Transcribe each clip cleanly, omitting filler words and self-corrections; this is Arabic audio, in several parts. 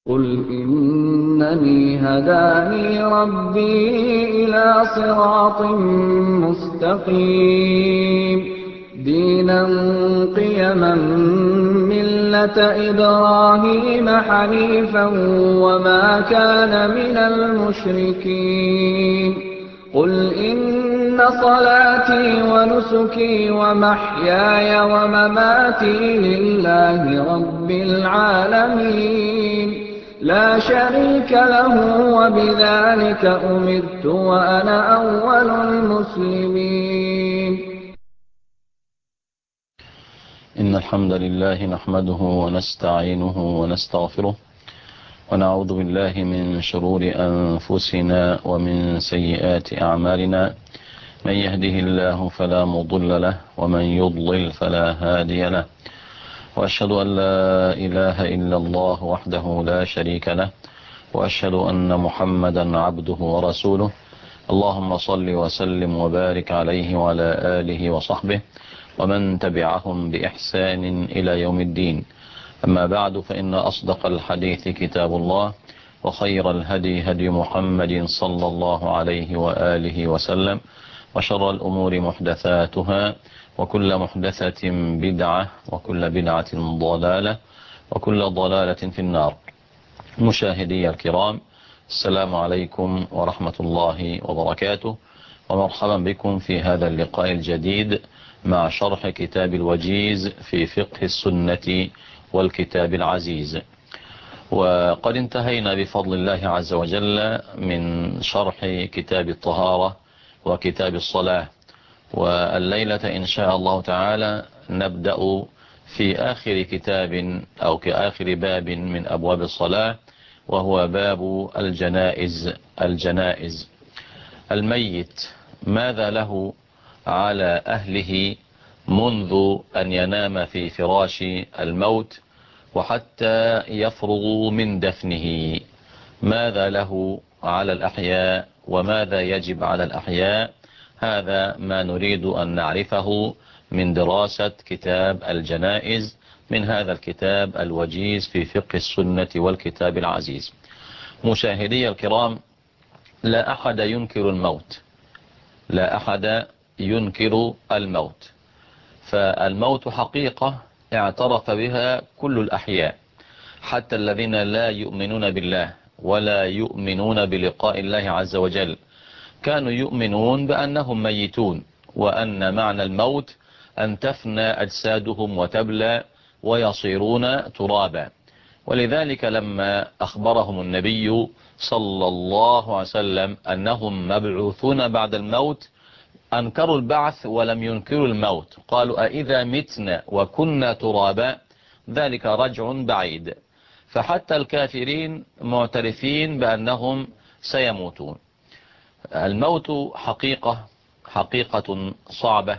قُلْ إِنَّنِي هَدَانِي رَبِّي إِلَىٰ صِرَاطٍ مُّسْتَقِيمٍ دِينًا قِيَمًا مِّلَّةَ إِبْرَاهِيمَ حَنِيفًا وَمَا كَانَ مِنَ الْمُشْرِكِينَ قُلْ إِنَّ صَلَاتِي وَنُسُكِي وَمَحْيَايَ وَمَمَاتِي لِلَّهِ رَبِّ الْعَالَمِينَ لَا شَرِيكَ لَهُ وَبِذَٰلِكَ أُمِرْتُ وَأَنَا أَوَّلُ الْمُسْلِمِينَ إن الحمد لله نحمده ونستعينه ونستغفره ونعوذ بالله من شرور أنفسنا ومن سيئات أعمالنا. من يهده الله فلا مضل له ومن يضلل فلا هادي له، وأشهد أن لا إله إلا الله وحده لا شريك له، وأشهد أن محمدا عبده ورسوله. اللهم صل وسلم وبارك عليه وعلى آله وصحبه ومن تبعهم بإحسان إلى يوم الدين. أما بعد، فإن أصدق الحديث كتاب الله، وخير الهدي هدي محمد صلى الله عليه وآله وسلم، وشر الأمور محدثاتها، وكل محدثة بدعة، وكل بدعة ضلالة، وكل ضلالة في النار. مشاهدي الكرام، السلام عليكم ورحمة الله وبركاته، ومرحبا بكم في هذا اللقاء الجديد مع شرح كتاب الوجيز في فقه السنة والكتاب العزيز. وقد انتهينا بفضل الله عز وجل من شرح كتاب الطهارة وكتاب الصلاة، والليلة إن شاء الله تعالى نبدأ في آخر كتاب أو كآخر باب من أبواب الصلاة، وهو باب الجنائز. الميت ماذا له على أهله منذ أن ينام في فراش الموت وحتى يفرغ من دفنه؟ ماذا له على الأحياء وماذا يجب على الأحياء؟ هذا ما نريد أن نعرفه من دراسة كتاب الجنائز من هذا الكتاب الوجيز في فقه السنة والكتاب العزيز. مشاهدي الكرام، لا أحد ينكر الموت، لا أحد ينكر الموت، فالموت حقيقة اعترف بها كل الأحياء، حتى الذين لا يؤمنون بالله ولا يؤمنون بلقاء الله عز وجل كانوا يؤمنون بأنهم ميتون، وأن معنى الموت أن تفنى أجسادهم وتبلى ويصيرون ترابا. ولذلك لما أخبرهم النبي صلى الله عليه وسلم أنهم مبعوثون بعد الموت أنكروا البعث ولم ينكروا الموت، قالوا أإذا متنا وكنا ترابا ذلك رجع بعيد. فحتى الكافرين معترفين بأنهم سيموتون. الموت حقيقة صعبة،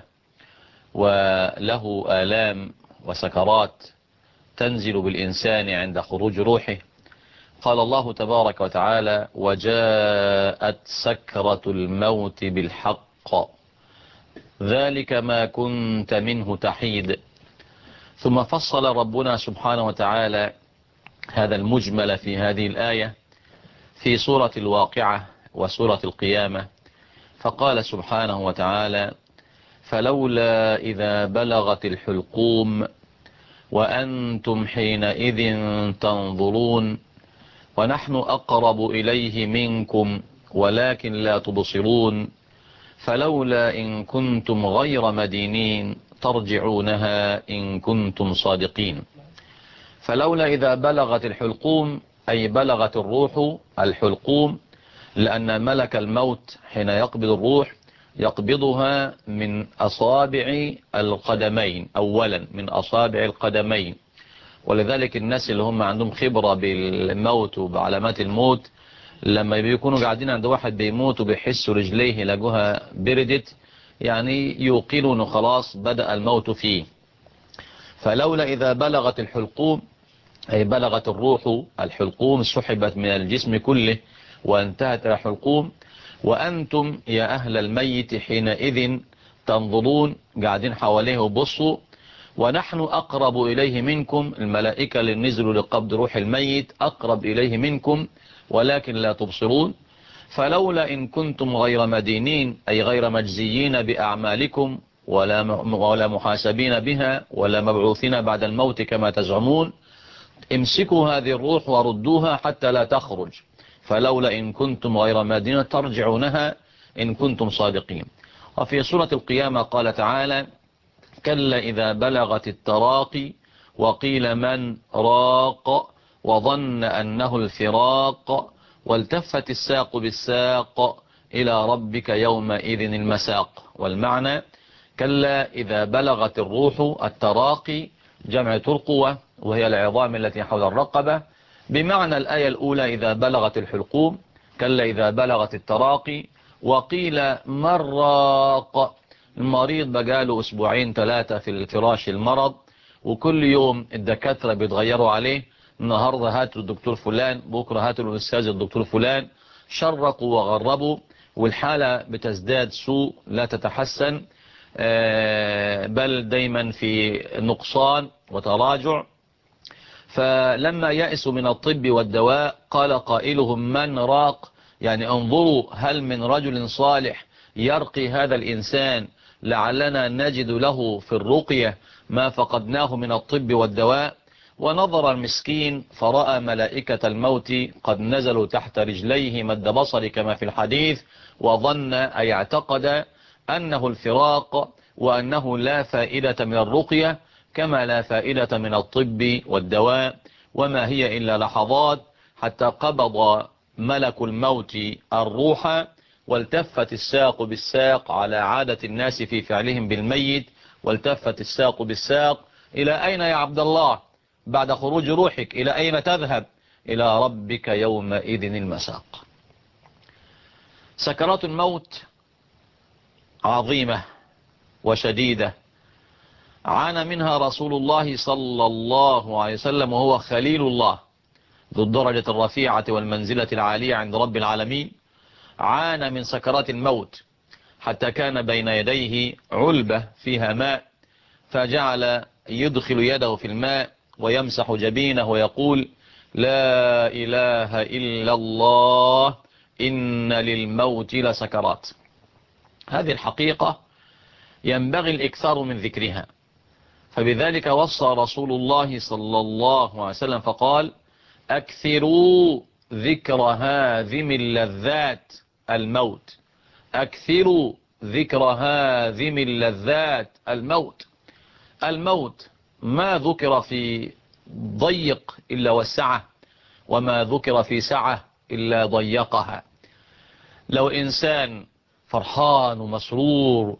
وله آلام وسكرات تنزل بالإنسان عند خروج روحه. قال الله تبارك وتعالى: وجاءت سكرة الموت بالحق ذلك ما كنت منه تحيد. ثم فصل ربنا سبحانه وتعالى هذا المجمل في هذه الآية في سورة الواقعة وسورة القيامة، فقال سبحانه وتعالى: فلولا إذا بلغت الحلقوم وأنتم حينئذ تنظرون ونحن أقرب إليه منكم ولكن لا تبصرون فلولا إن كنتم غير مدينين ترجعونها إن كنتم صادقين. فلولا إذا بلغت الحلقوم أي بلغت الروح الحلقوم، لأن ملك الموت حين يقبض الروح يقبضها من أصابع القدمين، أولا من أصابع القدمين. ولذلك الناس اللي هم عندهم خبرة بالموت وبعلامات الموت لما بيكونوا قاعدين عند واحد بيموت وبيحسوا رجليه لقوها بردت، يعني يوقنون خلاص بدأ الموت فيه. فلولا إذا بلغت الحلقوم أي بلغت الروح الحلقوم، سحبت من الجسم كله وانتهت الحلقوم، وأنتم يا أهل الميت حينئذ تنظرون، قاعدين حواليه وبصوا، ونحن أقرب إليه منكم، الملائكة اللي نزلوا لقبض روح الميت أقرب إليه منكم ولكن لا تبصرون. فلولا إن كنتم غير مدينين أي غير مجزيين بأعمالكم ولا محاسبين بها ولا مبعوثين بعد الموت كما تزعمون، امسكوا هذه الروح وردوها حتى لا تخرج، فلولا إن كنتم غير مدينين ترجعونها إن كنتم صادقين. وفي سورة القيامة قال تعالى: كلا إذا بلغت التراقي وقيل من راق وظن أنه الفراق والتفت الساق بالساق إلى ربك يومئذ المساق. والمعنى: كلا إذا بلغت الروح التراقي، جمع ترقوة وهي العظام التي حول الرقبة، بمعنى الآية الأولى إذا بلغت الحلقوم، كلا إذا بلغت التراقي. وقيل من راق، المريض بقاله أسبوعين 3 في الفراش المرض، وكل يوم الدكاترة بيتغيروا عليه، النهاردة هاتوا الدكتور فلان، بكرة هاتوا الأستاذ الدكتور فلان، شرقوا وغربوا، والحالة بتزداد سوء لا تتحسن، بل دايما في نقصان وتراجع. فلما يأسوا من الطب والدواء قال قائلهم من راق، يعني انظروا هل من رجل صالح يرقي هذا الإنسان لعلنا نجد له في الرقية ما فقدناه من الطب والدواء. ونظر المسكين فرأى ملائكة الموت قد نزلوا تحت رجليه مد بصر كما في الحديث، وظن أي اعتقد أنه الفراق وأنه لا فائدة من الرقية كما لا فائدة من الطب والدواء، وما هي إلا لحظات حتى قبض ملك الموت الروح، والتفت الساق بالساق على عادة الناس في فعلهم بالميت، والتفت الساق بالساق: إلى أين يا عبد الله بعد خروج روحك؟ إلى أين تذهب؟ إلى ربك يومئذ المساق. سكرات الموت عظيمة وشديدة، عانى منها رسول الله صلى الله عليه وسلم وهو خليل الله ذو الدرجة الرفيعة والمنزلة العالية عند رب العالمين. عانى من سكرات الموت حتى كان بين يديه علبة فيها ماء، فجعل يدخل يده في الماء ويمسح جبينه ويقول: لا إله إلا الله إن للموت لسكرات. هذه الحقيقة ينبغي الإكثار من ذكرها، فبذلك وصى رسول الله صلى الله عليه وسلم فقال: أكثروا ذكر هاذم اللذات الموت، أكثروا ذكر هاذم اللذات الموت. الموت ما ذكر في ضيق إلا وسعه، وما ذكر في سعة إلا ضيقها. لو إنسان فرحان ومسرور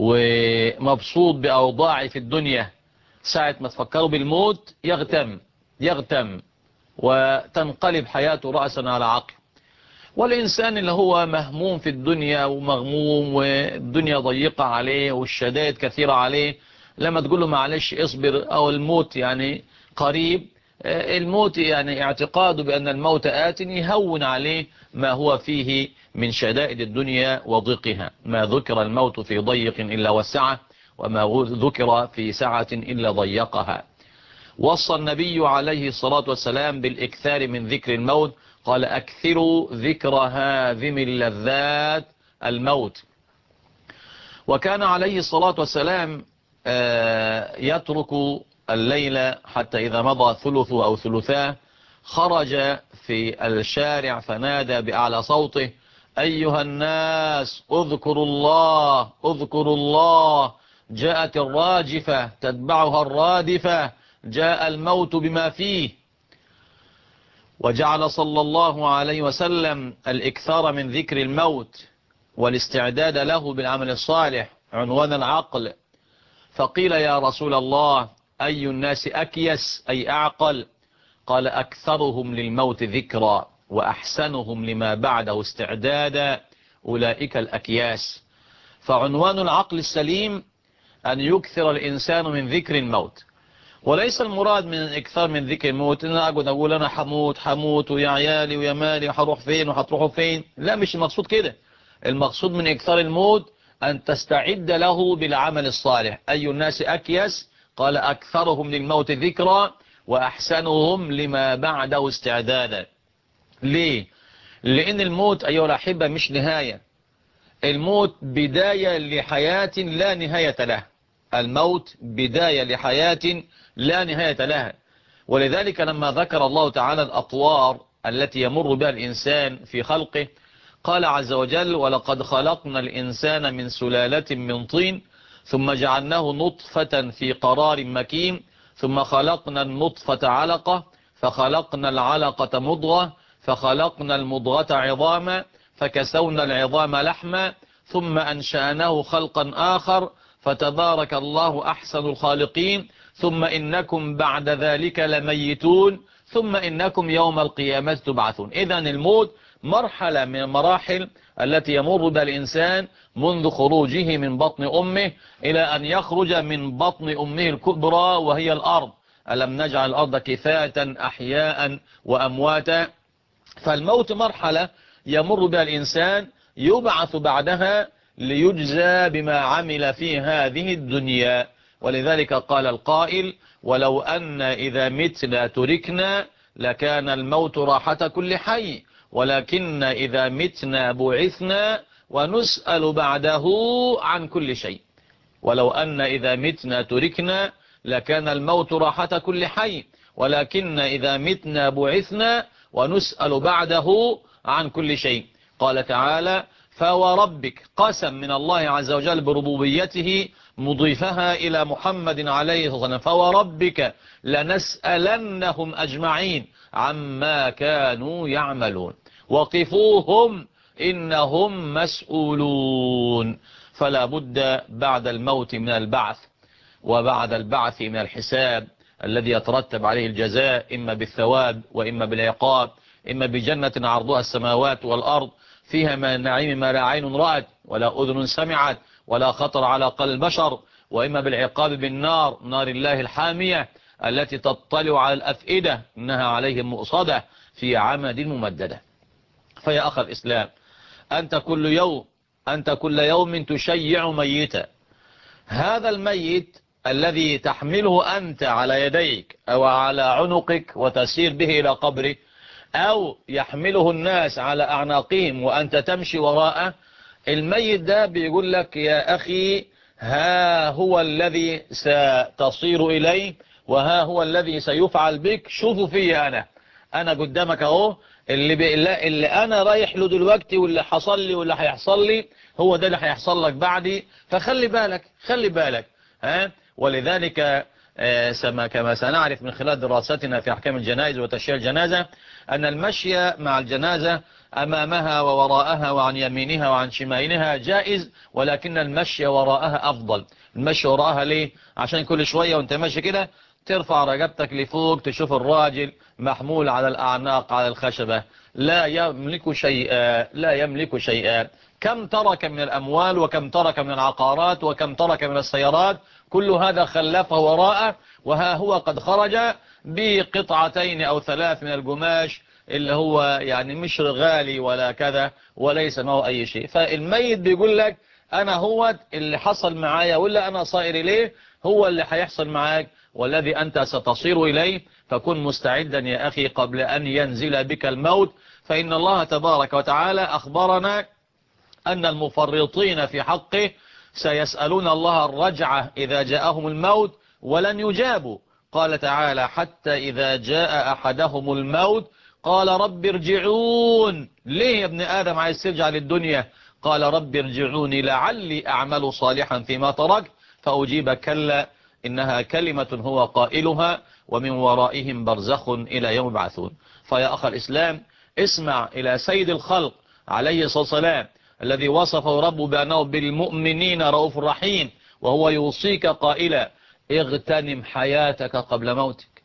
ومبسوط بأوضاعه في الدنيا، ساعة ما تفكروا بالموت يغتم وتنقلب حياته رأسا على عقب. والإنسان اللي هو مهموم في الدنيا ومغموم والدنيا ضيقة عليه والشدائد كثيرة عليه، لما تقول له معلش اصبر أو الموت يعني قريب، الموت يعني اعتقاده بأن الموت آت يهون عليه ما هو فيه من شدائد الدنيا وضيقها. ما ذكر الموت في ضيق إلا وسعه، وما ذكر في سعة إلا ضيقها. وصى النبي عليه الصلاة والسلام بالإكثار من ذكر الموت، قال: أكثروا ذكر هاذم اللذات الموت. وكان عليه الصلاة والسلام يترك الليل حتى إذا مضى ثلث أو ثلثاه خرج في الشارع فنادى بأعلى صوته: أيها الناس اذكروا الله اذكروا الله، جاءت الراجفة تتبعها الرادفة، جاء الموت بما فيه. وجعل صلى الله عليه وسلم الإكثار من ذكر الموت والاستعداد له بالعمل الصالح عنوان العقل. فقيل: يا رسول الله أي الناس أكيس أي أعقل؟ قال: أكثرهم للموت ذكرا وأحسنهم لما بعده استعدادا، أولئك الأكياس. فعنوان العقل السليم أن يكثر الإنسان من ذكر الموت، وليس المراد من الإكثار من ذكر الموت إن أنا أقول أنا حموت ويا عيالي ويا مالي وحروح فين وحتروحوا فين. لا، مش المقصود كده. المقصود من إكثار الموت أن تستعد له بالعمل الصالح. أي الناس أكيس؟ قال أكثرهم للموت ذكرى وأحسنهم لما بعده استعدادا. ليه؟ لأن الموت أيها الأحبة مش نهاية، الموت بداية لحياة لا نهاية لها. الموت بداية لحياة لا نهاية لها. ولذلك لما ذكر الله تعالى الأطوار التي يمر بها الإنسان في خلقه قال عز وجل: ولقد خلقنا الإنسان من سلالة من طين ثم جعلناه نطفة في قرار مكين ثم خلقنا النطفة علقة فخلقنا العلقة مضغة فخلقنا المضغة عظاما فكسونا العظام لحما ثم أنشأناه خلقا آخر فتبارك الله أحسن الخالقين ثم إنكم بعد ذلك لميتون ثم إنكم يوم القيامة تبعثون. إذن الموت مرحلة من المراحل التي يمر بها الإنسان منذ خروجه من بطن أمه إلى أن يخرج من بطن أمه الكبرى وهي الأرض. ألم نجعل الأرض كفاة أحياء وأمواتا. فالموت مرحلة يمر بها الإنسان يبعث بعدها ليجزى بما عمل في هذه الدنيا. ولذلك قال القائل: ولو أن إذا متنا تركنا لكان الموت راحة كل حي ولكن إذا متنا بعثنا ونسأل بعده عن كل شيء. ولو أن إذا متنا تركنا لكان الموت راحة كل حي ولكن إذا متنا بعثنا ونسأل بعده عن كل شيء. قال تعالى: فوربك، قسم من الله عز وجل بربوبيته مضيفها إلى محمد عليه الصلاة والسلام: فوربك لنسألنهم أجمعين عما كانوا يعملون وقفوهم إنهم مسؤولون. فلا بد بعد الموت من البعث، وبعد البعث من الحساب الذي يترتب عليه الجزاء إما بالثواب وإما بالعقاب، إما بجنة عرضها السماوات والأرض فيها من النعيم ما لا عين رأت ولا أذن سمعت ولا خطر على قلب بشر، وإما بالعقاب بالنار، نار الله الحامية التي تطلع على الأفئدة إنها عليهم مؤصدة في عمد ممددة. فيا أخ الإسلام، أنت كل يوم تشيع ميتا. هذا الميت الذي تحمله أنت على يديك أو على عنقك وتسير به إلى قبره، أو يحمله الناس على أعناقهم وأنت تمشي وراءه، الميت ده بيقول لك: يا أخي ها هو الذي ستصير إليه وها هو الذي سيفعل بك. شوفوا فيه أنا قدامك أهو، اللي أنا رايح له دلوقتي واللي حصل لي واللي هيحصل لي هو ده اللي هيحصل لك بعدي. فخلي بالك، خلي بالك. ولذلك كما سنعرف من خلال دراستنا في أحكام الجنائز وتشييع الجنازة أن المشي مع الجنازة أمامها ووراءها وعن يمينها وعن شمالها جائز، ولكن المشي وراءها أفضل. المشي وراءها ليه؟ عشان كل شوية وانت ماشي كده ترفع رقبتك لفوق تشوف الراجل محمول على الأعناق على الخشبة لا يملك شيئا، لا يملك شيئا. كم ترك من الأموال وكم ترك من العقارات وكم ترك من السيارات، كل هذا خلفه وراءه، وها هو قد خرج بقطعتين أو 3 من القماش اللي هو يعني مش غالي ولا كذا وليس معه أي شيء. فالميت بيقول لك: أنا هو اللي حصل معايا ولا أنا صائر إليه هو اللي هيحصل معاك والذي أنت ستصير إليه. فكن مستعدا يا أخي قبل أن ينزل بك الموت، فإن الله تبارك وتعالى أخبرنا أن المفرطين في حقه سيسألون الله الرجعة إذا جاءهم الموت ولن يجابوا. قال تعالى: حتى إذا جاء أحدهم الموت قال رب ارجعون. ليه يا ابن آدم عايز ترجع للدنيا؟ قال رب ارجعوني لعلي أعمل صالحا فيما تركت فأجيب كلا إنها كلمة هو قائلها ومن ورائهم برزخ إلى يوم يبعثون. فيا أخ الإسلام، اسمع إلى سيد الخلق عليه الصلاة والسلام الذي وصفه ربه بأنه بالمؤمنين رؤوف رحيم، وهو يوصيك قائلا: اغتنم حياتك قبل موتك،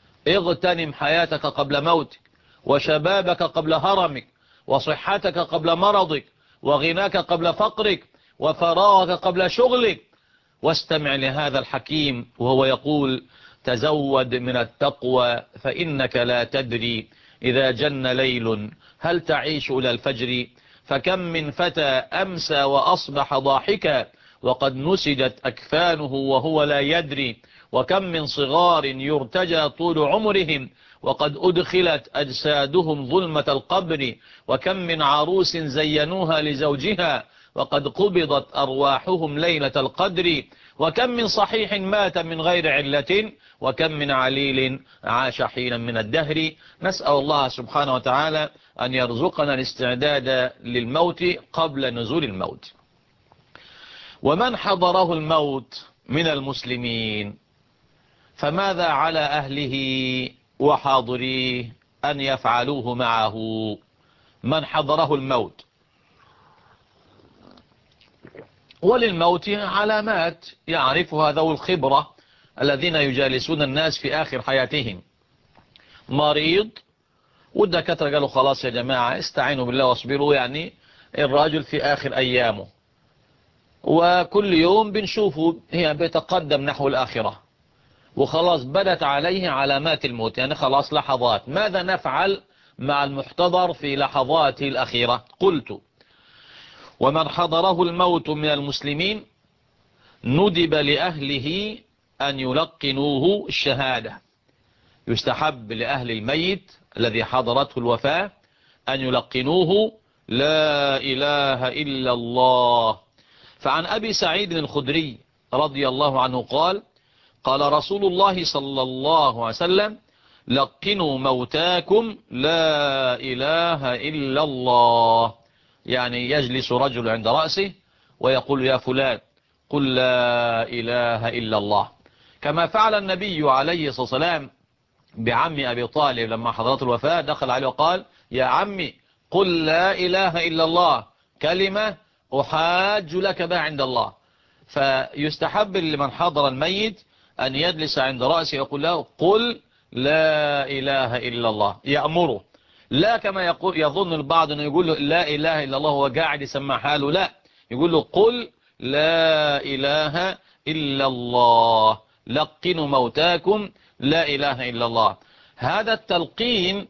اغتنم حياتك قبل موتك، وشبابك قبل هرمك، وصحتك قبل مرضك، وغناك قبل فقرك، وفراغك قبل شغلك. واستمع لهذا الحكيم وهو يقول: تزود من التقوى فإنك لا تدري إذا جن ليل هل تعيش إلى الفجر. فكم من فتى أمسى وأصبح ضاحكا وقد نسجت أكفانه وهو لا يدري، وكم من صغار يرتجى طول عمرهم وقد أدخلت أجسادهم ظلمة القبر، وكم من عروس زينوها لزوجها وقد قبضت أرواحهم ليلة القدر، وكم من صحيح مات من غير علة، وكم من عليل عاش حينا من الدهر. نسأل الله سبحانه وتعالى أن يرزقنا الاستعداد للموت قبل نزول الموت. ومن حضره الموت من المسلمين فماذا على أهله وحاضريه أن يفعلوه معه؟ من حضره الموت، وللموت علامات يعرفها ذو الخبرة الذين يجالسون الناس في آخر حياتهم. مريض والدكاترة قالوا خلاص يا جماعة استعينوا بالله واصبروا، يعني الراجل في آخر أيامه، وكل يوم بنشوفه هي بيتقدم نحو الآخرة وخلاص بدت عليه علامات الموت، يعني خلاص لحظات. ماذا نفعل مع المحتضر في لحظاته الأخيرة؟ قلت: ومن حضره الموت من المسلمين ندب لأهله أن يلقنوه الشهادة. يستحب لأهل الميت الذي حضرته الوفاة أن يلقنوه لا إله إلا الله. فعن أبي سعيد الخدري رضي الله عنه قال: قال رسول الله صلى الله عليه وسلم: لقنوا موتاكم لا إله إلا الله. يعني يجلس رجل عند رأسه ويقول: يا فلان قل لا إله إلا الله، كما فعل النبي عليه الصلاة والسلام بعم أبي طالب لما حضرت الوفاة، دخل عليه وقال: يا عمي قل لا إله إلا الله، كلمة أحاج لك بها عند الله. فيستحب لمن حضر الميت أن يجلس عند رأسه يقول له: قل لا إله إلا الله، يأمره، لا كما يقول يظن البعض أنه يقول له لا إله إلا الله وهو قاعد يسمع حاله، لا، يقول له: قل لا إله إلا الله، لقنوا موتاكم لا إله إلا الله. هذا التلقين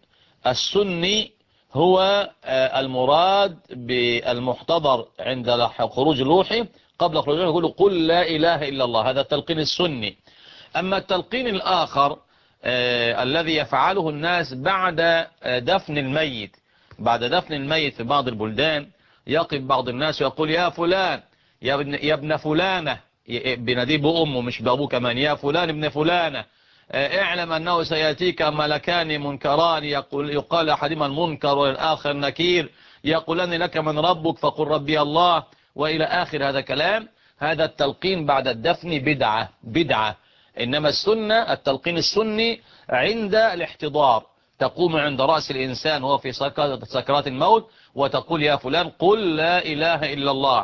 السني هو المراد بالمحتضر عند خروج روحه، قبل خروجه يقول له: قل لا إله إلا الله، هذا التلقين السني. أما التلقين الآخر الذي يفعله الناس بعد دفن الميت، بعد دفن الميت في بعض البلدان يقف بعض الناس ويقول: يا فلان يا ابن فلانة، بناديه بأمه مش بأبوه كمان، يا فلان ابن فلانة، اعلم أنه سيأتيك ملكان منكران، يقال أحدهما المنكر والآخر نكير، يقولان لك من ربك فقل ربي الله، وإلى آخر هذا كلام. هذا التلقين بعد الدفن بدعة. إنما السنة التلقين السني عند الاحتضار، تقوم عند رأس الإنسان وهو في سكرات الموت وتقول: يا فلان قل لا إله إلا الله.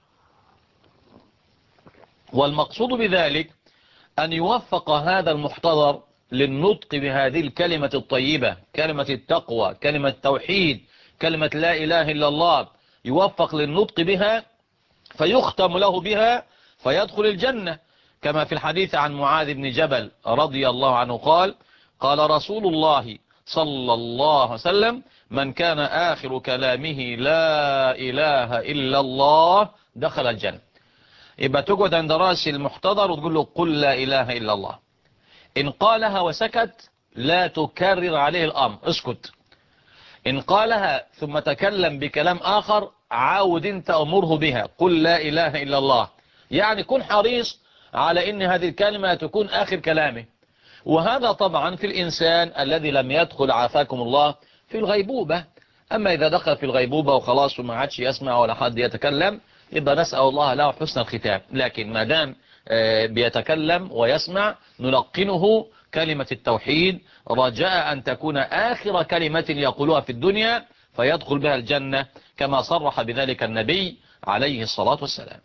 والمقصود بذلك أن يوفق هذا المحتضر للنطق بهذه الكلمة الطيبة، كلمة التقوى، كلمة التوحيد، كلمة لا إله إلا الله، يوفق للنطق بها فيختم له بها فيدخل الجنة، كما في الحديث عن معاذ بن جبل رضي الله عنه قال: قال رسول الله صلى الله عليه وسلم: من كان آخر كلامه لا إله إلا الله دخل الجنة. يبقى تقعد عند رأس المحتضر وتقول له: قل لا إله إلا الله. إن قالها وسكت لا تكرر عليه الأمر، اسكت. إن قالها ثم تكلم بكلام آخر عاود انت أمره بها، قل لا إله إلا الله، يعني كن حريص على إن هذه الكلمة تكون آخر كلامه. وهذا طبعا في الإنسان الذي لم يدخل عافاكم الله في الغيبوبة. أما إذا دخل في الغيبوبة وخلاص وما عادش يسمع ولا حد يتكلم، يبقى نسأل الله له حسن الختام. لكن ما دام بيتكلم ويسمع نلقنه كلمة التوحيد رجاء أن تكون آخر كلمة يقولها في الدنيا فيدخل بها الجنة، كما صرح بذلك النبي عليه الصلاة والسلام.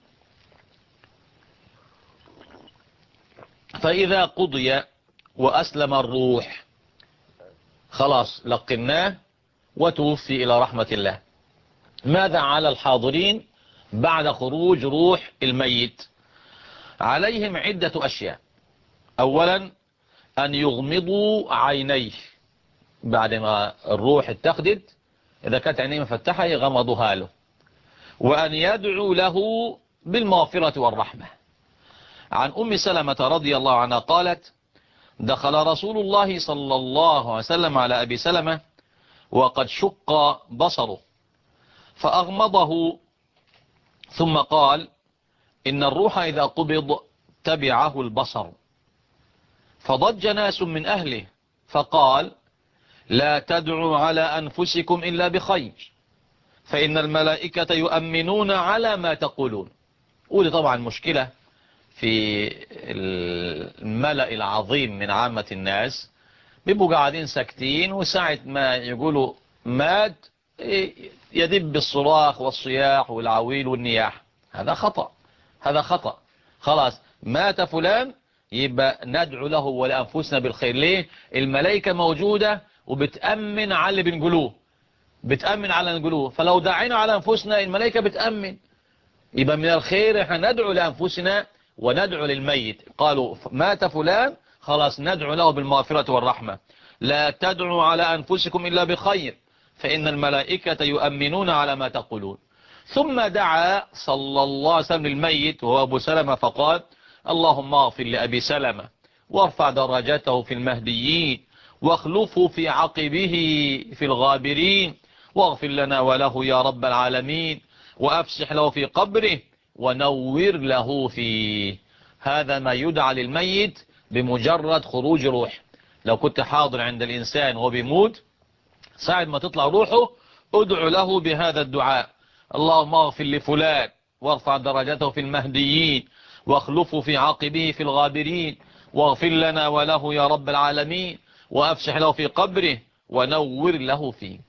فإذا قضي وأسلم الروح خلاص لقناه وتوفي إلى رحمة الله، ماذا على الحاضرين بعد خروج روح الميت؟ عليهم عدة أشياء. أولا أن يغمضوا عينيه بعد ما الروح اتخذت، إذا كانت عينيه مفتحة يغمضها له، وأن يدعو له بالمغفرة والرحمة. عن أم سلمة رضي الله عنها قالت: دخل رسول الله صلى الله عليه وسلم على أبي سلمة وقد شق بصره فأغمضه، ثم قال: إن الروح إذا قبض تبعه البصر. فضج ناس من أهله فقال: لا تدعوا على أنفسكم إلا بخير، فإن الملائكة يؤمنون على ما تقولون. ودي طبعا مشكلة في الملأ العظيم من عامة الناس، بيبقوا قاعدين ساكتين، وساعة ما يقولوا مات يدب الصراخ والصياح والعويل والنياح. هذا خطأ، هذا خطأ. خلاص مات فلان يبقى ندعو له ولأنفسنا بالخير. ليه؟ الملائكة موجودة وبتأمن على اللي بنقولوه، بتأمن على اللي نقولوه. فلو دعينا على أنفسنا الملائكة بتأمن، يبقى من الخير احنا ندعو لأنفسنا وندعو للميت. قالوا مات فلان، خلاص ندعو له بالمغفرة والرحمة. لا تدعوا على أنفسكم إلا بخير، فإن الملائكة يؤمنون على ما تقولون. ثم دعا صلى الله عليه وسلم للميت وهو أبو سلمة فقال: اللهم اغفر لأبي سلمة وارفع درجته في المهديين واخلفه في عقبه في الغابرين، واغفر لنا وله يا رب العالمين، وأفسح له في قبره ونور له فيه. هذا ما يدعى للميت بمجرد خروج روح. لو كنت حاضر عند الإنسان وهو بيموت، ساعة ما تطلع روحه ادعو له بهذا الدعاء: اللهم اغفر لفلان وارفع درجته في المهديين واخلفه في عقبه في الغابرين، واغفر لنا وله يا رب العالمين، وأفسح له في قبره ونور له فيه.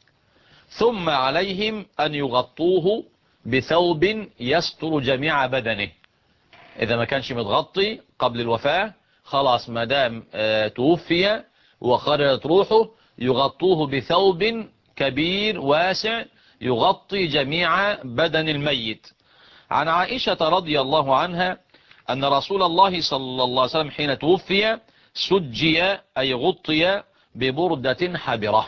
ثم عليهم أن يغطوه بثوب يستر جميع بدنه. إذا ما كانش متغطي قبل الوفاة، خلاص ما دام توفي وخرجت روحه، يغطوه بثوب كبير واسع يغطي جميع بدن الميت. عن عائشة رضي الله عنها أن رسول الله صلى الله عليه وسلم حين توفي سجي أي غطي ببردة حبرة.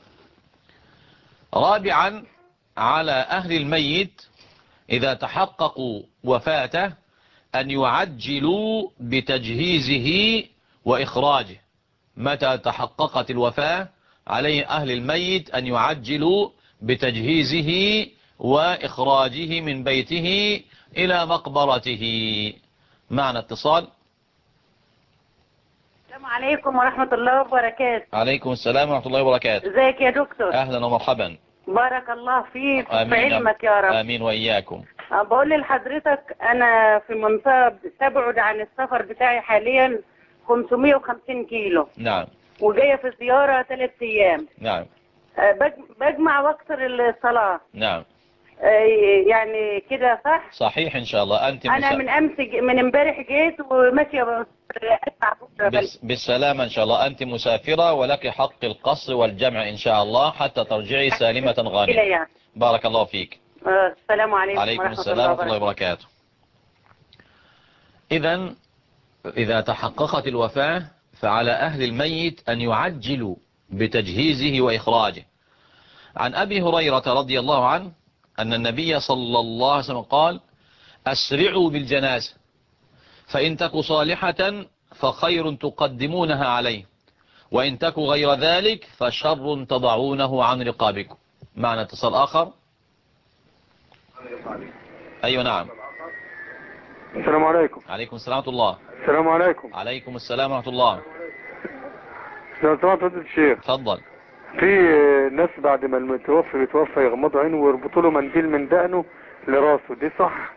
رابعا، على أهل الميت إذا تحققوا وفاته أن يعجلوا بتجهيزه وإخراجه. متى تحققت الوفاة عليه أهل الميت أن يعجلوا بتجهيزه وإخراجه من بيته إلى مقبرته. معنا اتصال. السلام عليكم ورحمة الله وبركاته. عليكم السلام ورحمة الله وبركاته. ازيك يا دكتور؟ أهلا ومرحبا. بارك الله فيك آمين وفي علمك يا رب. آمين وإياكم. بقول لحضرتك أنا في منطقة تبعد عن السفر بتاعي حاليا 550 كيلو. نعم. وجاية في زيارة 3 أيام. نعم. بجمع واكثر الصلاة. نعم. يعني كده صح؟ صحيح إن شاء الله. أنت أنا من امبارح جيت وماشية بالسلامة إن شاء الله. أنت مسافرة ولك حق القصر والجمع إن شاء الله حتى ترجعي سالمة غانمة. بارك الله فيك. السلام عليكم. عليكم السلام ورحمة الله وبركاته. إذا تحققت الوفاة فعلى أهل الميت أن يعجلوا بتجهيزه وإخراجه. عن أبي هريرة رضي الله عنه أن النبي صلى الله عليه وسلم قال: أسرعوا بالجنازة، فإن تك صالحة فخير تقدمونها عليه، وإن تك غير ذلك فشر تضعونه عن رقابكم. معنا اتصال آخر. أيوة نعم. السلام عليكم. عليكم السلام ورحمة الله. السلام عليكم. عليكم السلام ورحمة الله. لو سمحت فضيلة الشيخ، تفضل. في ناس بعد ما المتوفي بيتوفى يغمضوا عينه ويربطوا له منديل من دقنه لراسه، دي صح؟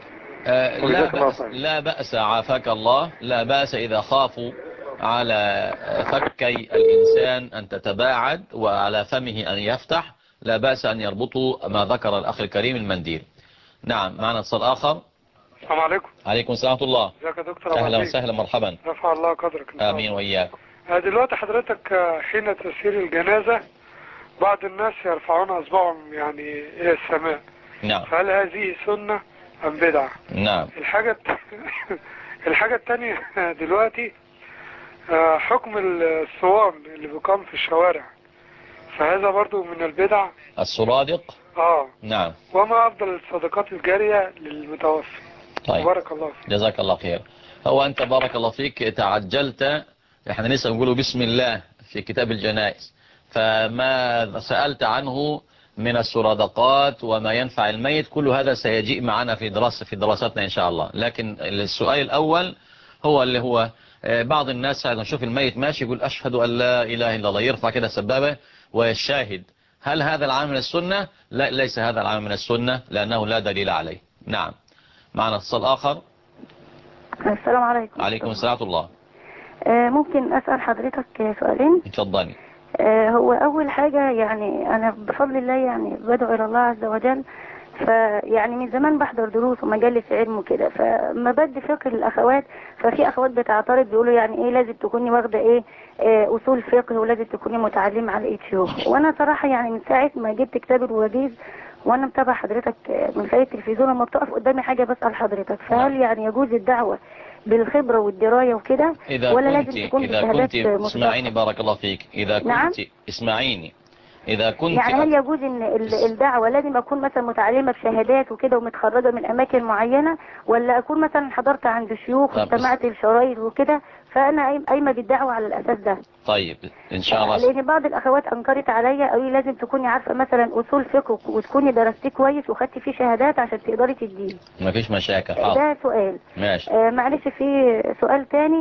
لا بأس عافاك الله، لا بأس إذا خافوا على فكي الإنسان أن تتباعد وعلى فمه أن يفتح، لا بأس أن يربطوا ما ذكر الأخ الكريم المنديل. نعم. معنا اتصال آخر. السلام عليكم. عليكم السلام ورحمة الله. ازيك يا دكتور؟ أهلا وسهلا مرحبا. رفع الله قدرك. آمين وإياكم. دلوقتي حضرتك حين تسير الجنازة بعض الناس يرفعون أصبعهم يعني إلى السماء. نعم. فهل هذه سنة أم بدعة؟ نعم. الحاجة التانية دلوقتي حكم الصوان اللي بيقام في الشوارع، فهذا برضو من البدع. السرادق. اه. نعم. وما أفضل الصدقات الجارية للمتوفي؟ طيب بارك الله فيك. جزاك الله خير. هو أنت بارك الله فيك تعجلت، احنا لسه بنقوله بسم الله في كتاب الجنائز، فما سألت عنه من السرادقات وما ينفع الميت كل هذا سيجيء معنا في دراستنا إن شاء الله. لكن السؤال الأول هو اللي هو بعض الناس لما نشوف الميت ماشي يقول أشهد أن لا إله إلا الله، يرفع كده سبابة ويشاهد. هل هذا العام من السنة؟ لا، ليس هذا العام من السنة لأنه لا دليل عليه. نعم. معنا اتصال آخر. السلام عليكم. عليكم السلام ورحمة الله. ممكن أسأل حضرتك سؤالين؟ اتفضلي. هو أول حاجة يعني أنا بفضل الله يعني بدعو إلى الله عز وجل، فيعني من زمان بحضر دروس ومجالس علم وكده، فما بدي فقه للأخوات، ففي أخوات بتعترض بيقولوا يعني إيه لازم تكوني واخدة إيه أصول فقه ولازم تكوني متعلمة على الإيد شيوخ. وأنا صراحة يعني من ساعة ما جبت كتاب الوجيز وأنا متابعة حضرتك من خلال التلفزيون، لما بتقف قدامي حاجة بسأل حضرتك، فهل يعني يجوز الدعوة بالخبرة والدراية وكده ولا لازم تكون بشهادات اسمعيني بارك الله فيك، إذا كنت نعم؟ اسمعيني، إذا كنت يعني هل يجوز ان الدعوة لازم اكون مثلا متعلمة بشهادات وكده ومتخرجة من اماكن معينة، ولا اكون مثلا حضرت عند شيوخ واستمعت الشرايط وكده فانا قايمة بالدعوة على الاساس ده؟ طيب ان شاء الله. لان بعض الاخوات انكرت عليا قوي لازم تكوني عارفة مثلا اصول فقه وتكوني درستيه كويس وخدتي فيه شهادات عشان تقدري تديه. مفيش مشاكل. حاضر. ده سؤال. ماشي. معلش في سؤال تاني.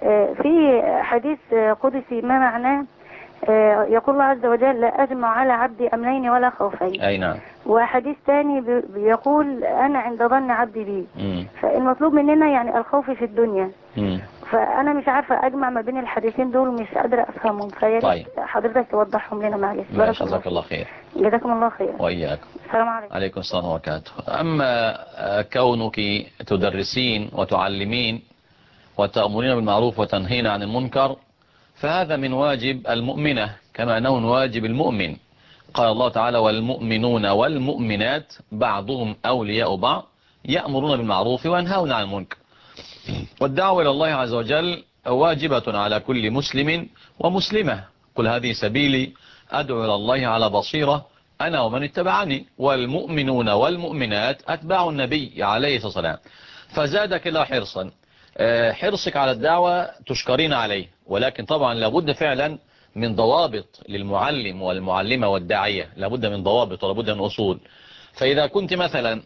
في حديث قدسي ما معناه يقول الله عز وجل لا أجمع على عبدي أمنين ولا خوفين. أي نعم. وحديث تاني بيقول أنا عند ظن عبدي بي. فالمطلوب مننا يعني الخوف في الدنيا. فأنا مش عارفة أجمع ما بين الحديثين دول ومش قادرة أفهمهم، طيب. حضرتك توضحهم لنا معلش. ماشي جزاك الله خير. جزاكم الله خير. وإياكم. السلام عليكم. عليكم السلام وبركاته. أما كونك تدرسين وتعلمين وتأمرين بالمعروف وتنهين عن المنكر فهذا من واجب المؤمنة كما أنه من واجب المؤمن. قال الله تعالى والمؤمنون والمؤمنات بعضهم أولياء بعض يأمرون بالمعروف وينهون عن المنكر. والدعوة إلى الله عز وجل واجبة على كل مسلم ومسلمة. قل هذه سبيلي أدعو إلى الله على بصيرة أنا ومن اتبعني والمؤمنون والمؤمنات أتباع النبي عليه الصلاة والسلام. فزادك الله حرصا. حرصك على الدعوة تشكرين عليه، ولكن طبعا لابد فعلا من ضوابط للمعلم والمعلمة والداعية، لابد من ضوابط ولابد من أصول. فإذا كنت مثلا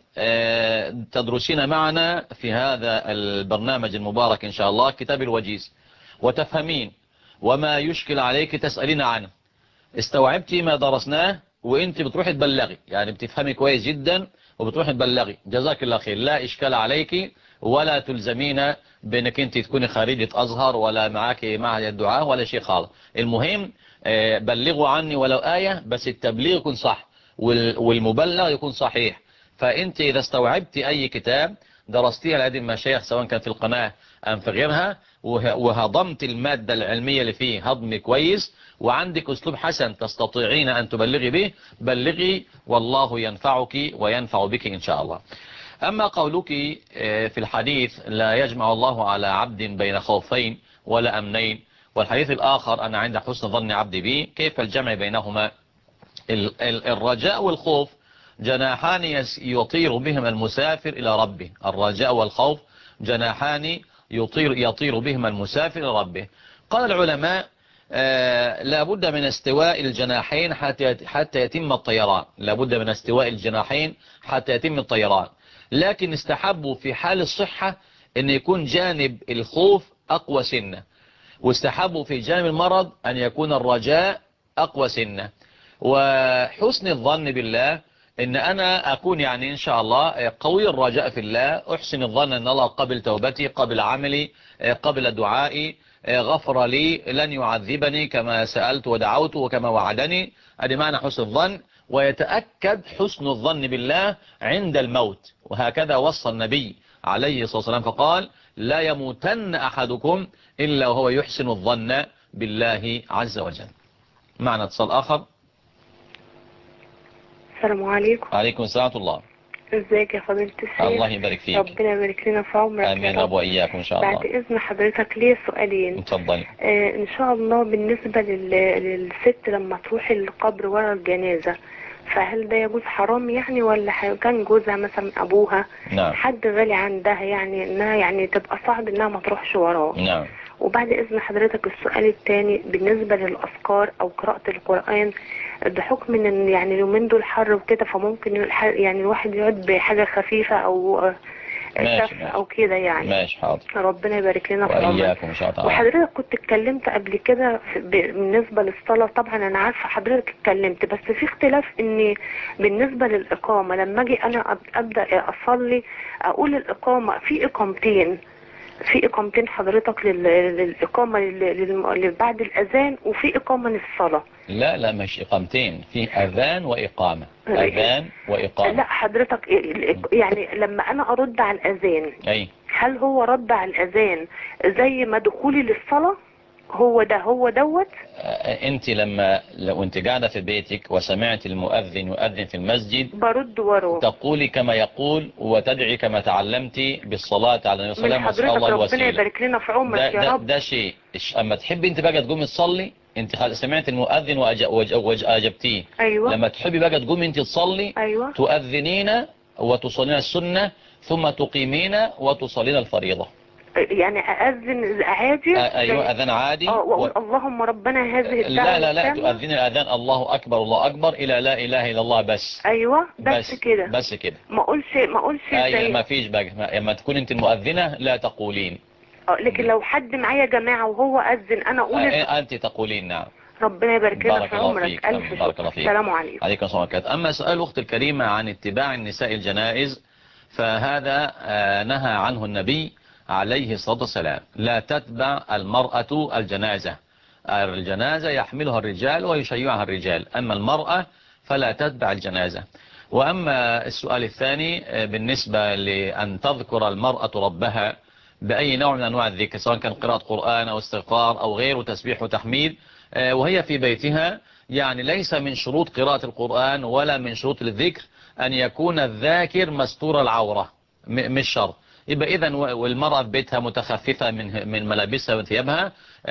تدرسين معنا في هذا البرنامج المبارك إن شاء الله كتاب الوجيز وتفهمين وما يشكل عليك تسألين عنه، استوعبتي ما درسناه وانت بتروحي تبلغي، يعني بتفهمي كويس جدا وبتروحي تبلغي، جزاك الله خير، لا إشكال عليك ولا تلزمين بأنك انت تكوني خارجة أزهر ولا معاك معهد الدعاء ولا شيء خالص. المهم بلغوا عني ولو آية، بس التبليغ يكون صح والمبلغ يكون صحيح. فانت إذا استوعبت أي كتاب درستيها لأيدي المشايخ سواء كان في القناة أم في غيرها وهضمت المادة العلمية اللي فيه هضم كويس وعندك أسلوب حسن تستطيعين أن تبلغي به، بلغي والله ينفعك وينفع بك إن شاء الله. أما قولك في الحديث لا يجمع الله على عبد بين خوفين ولا أمنين، والحديث الآخر أنا عند حسن ظن عبدي بي، كيف الجمع بينهما؟ الرجاء والخوف جناحان يطير بهما المسافر إلى ربه. الرجاء والخوف جناحان يطير بهما المسافر إلى ربه. قال العلماء لابد من استواء الجناحين حتى يتم الطيران، لابد من استواء الجناحين حتى يتم الطيران. لكن استحبوا في حال الصحة أن يكون جانب الخوف أقوى سنة، واستحبوا في جانب المرض أن يكون الرجاء أقوى سنة. وحسن الظن بالله ان انا اكون يعني ان شاء الله قوي الرجاء في الله، احسن الظن ان الله قبل توبتي قبل عملي قبل دعائي غفر لي لن يعذبني كما سألت ودعوت وكما وعدني. ادي معنى حسن الظن. ويتأكد حسن الظن بالله عند الموت، وهكذا وصى النبي عليه الصلاة والسلام فقال لا يموتن احدكم الا وهو يحسن الظن بالله عز وجل. معنى اتصال اخر. السلام عليكم. عليكم السلام ورحمة الله. ازيك يا فضيلة الشيخ؟ الله يبارك فيك. ربنا يبارك لنا في عمرك. امين ابو اياكم ان شاء الله. بعد اذن حضرتك ليه سؤالين. اتفضلي. ان شاء الله بالنسبة للست لما تروح القبر ورا الجنازة، فهل ده يجوز حرام يعني، ولا كان جوزها مثلا ابوها نعم. حد غالي عندها يعني انها يعني تبقى صعب انها ما تروحش وراه؟ نعم. وبعد اذن حضرتك السؤال الثاني بالنسبة للاذكار او قراءة القرآن، بحكم ان يعني اليومين دول حر وكده، فممكن يعني الواحد يقعد بحاجة خفيفة او ماشي شف او كده يعني. ماشي حاضر. ربنا يبارك لنا في عمرك. وإياكم إن شاء الله. وحضرتك كنت اتكلمت قبل كده بالنسبة للصلاة، طبعا انا عارفة حضرتك اتكلمت، بس في اختلاف ان بالنسبة للإقامة لما اجي انا ابدأ اصلي اقول الإقامة في إقامتين، في إقامتين حضرتك للإقامة بعد الأذان، وفي إقامة للصلاة. لا لا مش إقامتين، في أذان وإقامة. أذان وإقامة. لا حضرتك يعني لما أنا أرد على الأذان، أي هل هو رد على الأذان زي ما دخولي للصلاة؟ هو دوت. أنت لو أنت قاعدة في بيتك وسمعت المؤذن يؤذن في المسجد برد وراه، تقولي كما يقول وتدعي كما تعلمت بالصلاة على النبي صلى الله عليه وسلم، من حضرتك الوسيلة. ربنا يبارك لنا في عمرك يا رب. ده شيء. أما تحبي أنت بقى تقومي تصلي، أنت سمعت المؤذن وأجبتيه. أيوة. لما تحبي بقى تقومي أنت تصلي، أيوة. تؤذنين وتصلين السنة ثم تقيمين وتصلين الفريضة. يعني أأذن عادي؟ أيوة أذان عادي. وأقول اللهم ربنا هذه الدعوة لا تؤذن الأذان الله أكبر الله أكبر إلى لا إله إلا الله بس. أيوة بس كده. بس كده. ما أقولش أيوة ما فيش بقى. لما تكون أنت المؤذنة لا تقولين. لكن لو حد معايا جماعة وهو أذن أنا أقول أنت تقولين. نعم. ربنا يبارك لنا في عمرك. فيك. ألف بارك الله شكر. فيك. السلام عليكم. عليكم السلام عليكم. أما سؤال أخت الكريمة عن اتباع النساء الجنائز، فهذا نهى عنه النبي عليه الصلاة والسلام. لا تتبع المرأة الجنازة. الجنازة يحملها الرجال ويشيعها الرجال، أما المرأة فلا تتبع الجنازة. وأما السؤال الثاني بالنسبة لأن تذكر المرأة ربها بأي نوع من أنواع الذكر، سواء كان قراءة قرآن أو استغفار أو غيره، تسبيح وتحميد، وهي في بيتها، يعني ليس من شروط قراءة القرآن ولا من شروط الذكر أن يكون الذاكر مستور العورة، مش شرط. يبقى إذن والمرأة في بيتها متخففة من ملابسها وثيابها،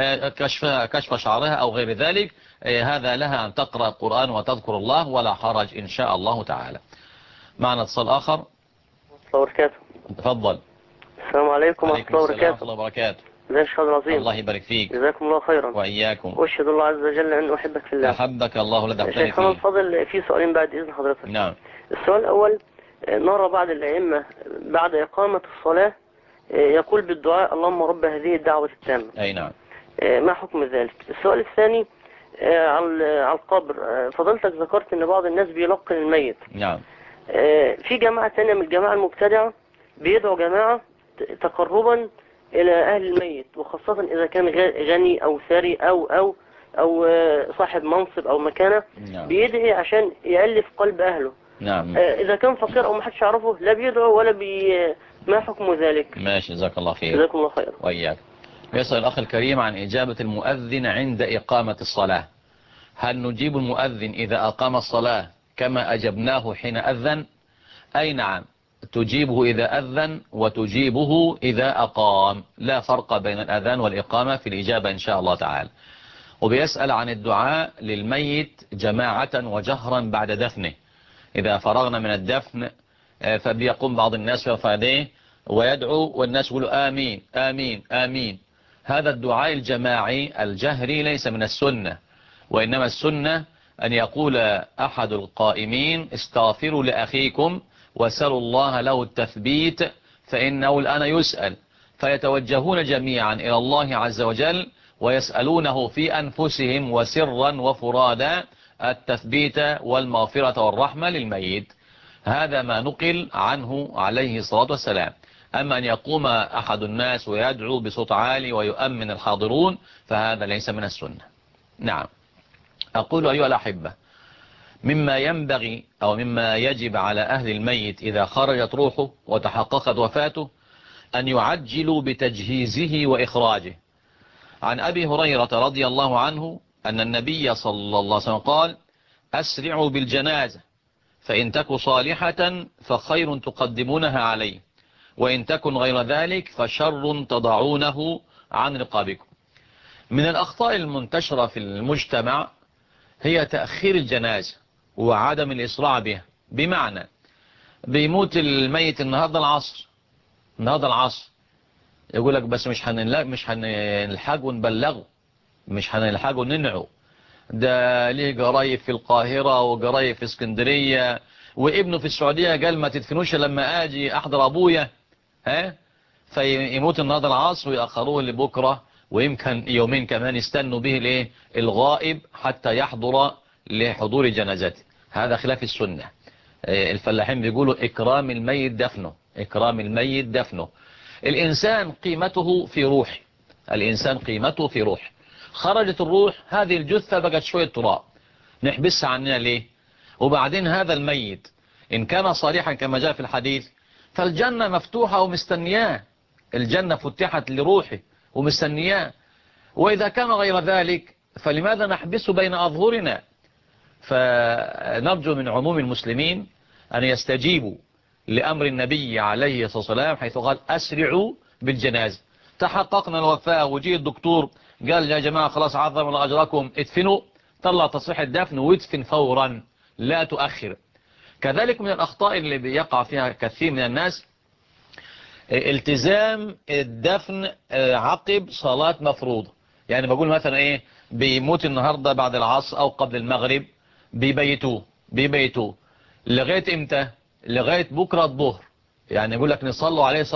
كشف شعرها أو غير ذلك، هذا لها أن تقرأ القرآن وتذكر الله ولا حرج إن شاء الله تعالى. معنا اتصال آخر. وبركاته. تفضل. السلام عليكم ورحمة الله وبركاته. ازيك يا شيخ العظيم؟ الله يبارك فيك. جزاكم الله خيرا. وإياكم. واشهد الله عز وجل أن أحبك في الله. أحبك الله الذي أحببتني شيخنا فيه. الفاضل، في سؤالين بعد إذن حضرتك. نعم. السؤال الأول، نرى بعض الأئمة بعد إقامة الصلاة يقول بالدعاء اللهم رب هذه الدعوة التامة. أي نعم. ما حكم ذلك؟ السؤال الثاني على القبر. فضلتك ذكرت أن بعض الناس بيلقن الميت. نعم. في جماعة ثانية من الجماعة المبتدعة بيدعو جماعة تقربا إلى أهل الميت، وخاصة إذا كان غني أو ثري أو صاحب منصب أو مكانة. نعم. بيدعي عشان يألف قلب أهله. نعم. إذا كان فقير أو ما حدش يعرفه لا بيدعو ولا ما حكم ذلك؟ ماشي، جزاك الله خير. جزاكم الله خير. وإياك. يسأل الأخ الكريم عن إجابة المؤذن عند إقامة الصلاة. هل نجيب المؤذن إذا أقام الصلاة كما أجبناه حين أذن؟ أي نعم، تجيبه إذا أذن وتجيبه إذا أقام، لا فرق بين الأذان والإقامة في الإجابة إن شاء الله تعالى. وبيسأل عن الدعاء للميت جماعة وجهرا بعد دفنه. إذا فرغنا من الدفن فبيقوم بعض الناس يرفع يديه ويدعو والناس يقولوا آمين آمين آمين. هذا الدعاء الجماعي الجهري ليس من السنة، وإنما السنة أن يقول أحد القائمين استغفروا لأخيكم وسلوا الله له التثبيت فإنه الآن يسأل، فيتوجهون جميعا إلى الله عز وجل ويسألونه في أنفسهم وسرا وفرادا التثبيت والمغفرة والرحمة للميت. هذا ما نقل عنه عليه الصلاة والسلام. أما أن يقوم أحد الناس ويدعو بصوت عالي ويؤمن الحاضرون فهذا ليس من السنة. نعم. أقول أيها الأحبة، مما ينبغي أو مما يجب على أهل الميت إذا خرجت روحه وتحققت وفاته أن يعجلوا بتجهيزه وإخراجه. عن أبي هريرة رضي الله عنه أن النبي صلى الله عليه وسلم قال: أسرعوا بالجنازة فإن تك صالحة فخير تقدمونها عليه، وإن تكن غير ذلك فشر تضعونه عن رقابكم. من الأخطاء المنتشرة في المجتمع هي تأخير الجنازة وعدم الإسراع بها. بمعنى بيموت الميت النهاردة العصر، يقول لك بس مش هنلحقه ونبلغه، مش هنلحقه ننعه، ده ليه جرايب في القاهرة وجرايب في اسكندرية، وابنه في السعودية قال ما تدفنوش لما اجي احضر ابويا، فيموت النهاردة العصر ويأخروه لبكرة، ويمكن يومين كمان يستنوا به الايه الغائب حتى يحضر لحضور جنازته. هذا خلاف السنة. الفلاحين بيقولوا اكرام الميت دفنه. الانسان قيمته في روحه، خرجت الروح، هذه الجثة بقت شوية تراب نحبسها عننا ليه؟ وبعدين هذا الميت إن كان صريحا كما جاء في الحديث فالجنة مفتوحة ومستنياه، الجنة فتحت لروحه ومستنياه، وإذا كان غير ذلك فلماذا نحبسه بين أظهرنا؟ فنرجو من عموم المسلمين أن يستجيبوا لأمر النبي عليه الصلاة والسلام حيث قال أسرعوا بالجنازة. تحققنا الوفاة وجي الدكتور قال يا جماعة خلاص عظم الله أجركم ادفنوا، طلع تصريح الدفن وادفن فورا لا تؤخر. كذلك من الأخطاء اللي بيقع فيها كثير من الناس التزام الدفن عقب صلاة مفروضة. يعني بقول مثلا بيموت النهاردة بعد العصر أو قبل المغرب، بيبيتوه لغاية امتى؟ لغاية بكرة الظهر. يعني يقول لك نصلوا عليه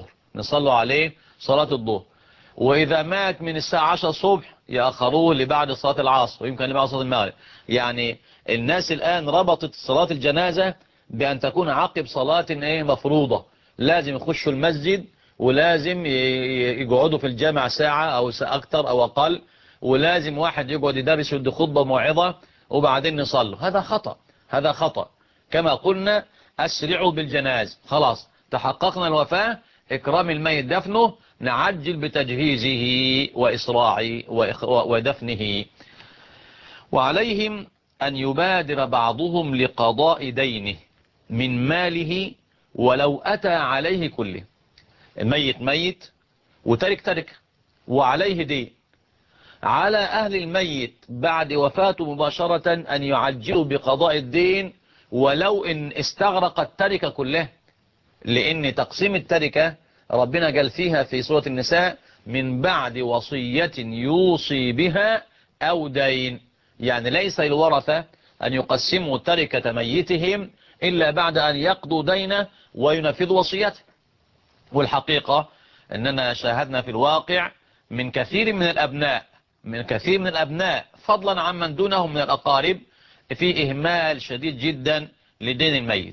صلاة الظهر، وإذا مات من الساعة 10 الصبح يأخروه لبعد صلاة العصر ويمكن لبعد صلاة المغرب. يعني الناس الآن ربطت صلاة الجنازة بأن تكون عقب صلاة مفروضة، لازم يخشوا المسجد ولازم يقعدوا في الجامع ساعة أو أكثر أو أقل، ولازم واحد يقعد يدرس ويدي خطبة موعظة وبعدين نصلوا. هذا خطأ. كما قلنا أسرعوا بالجناز، خلاص تحققنا الوفاة، إكرام الميت دفنه، نعجل بتجهيزه وإسراعه ودفنه. وعليهم أن يبادر بعضهم لقضاء دينه من ماله ولو أتى عليه كله. الميت ميت وترك وعليه دين، على أهل الميت بعد وفاته مباشرة أن يعجلوا بقضاء الدين ولو إن استغرق التركة كله، لأن تقسيم التركة ربنا قال فيها في سورة النساء من بعد وصية يوصي بها أو دين. يعني ليس للورثة أن يقسموا تركة ميتهم إلا بعد أن يقضوا دينه وينفذوا وصيته. والحقيقة أننا شاهدنا في الواقع من كثير من الأبناء فضلا عن من دونهم من الأقارب في إهمال شديد جدا لدين الميت،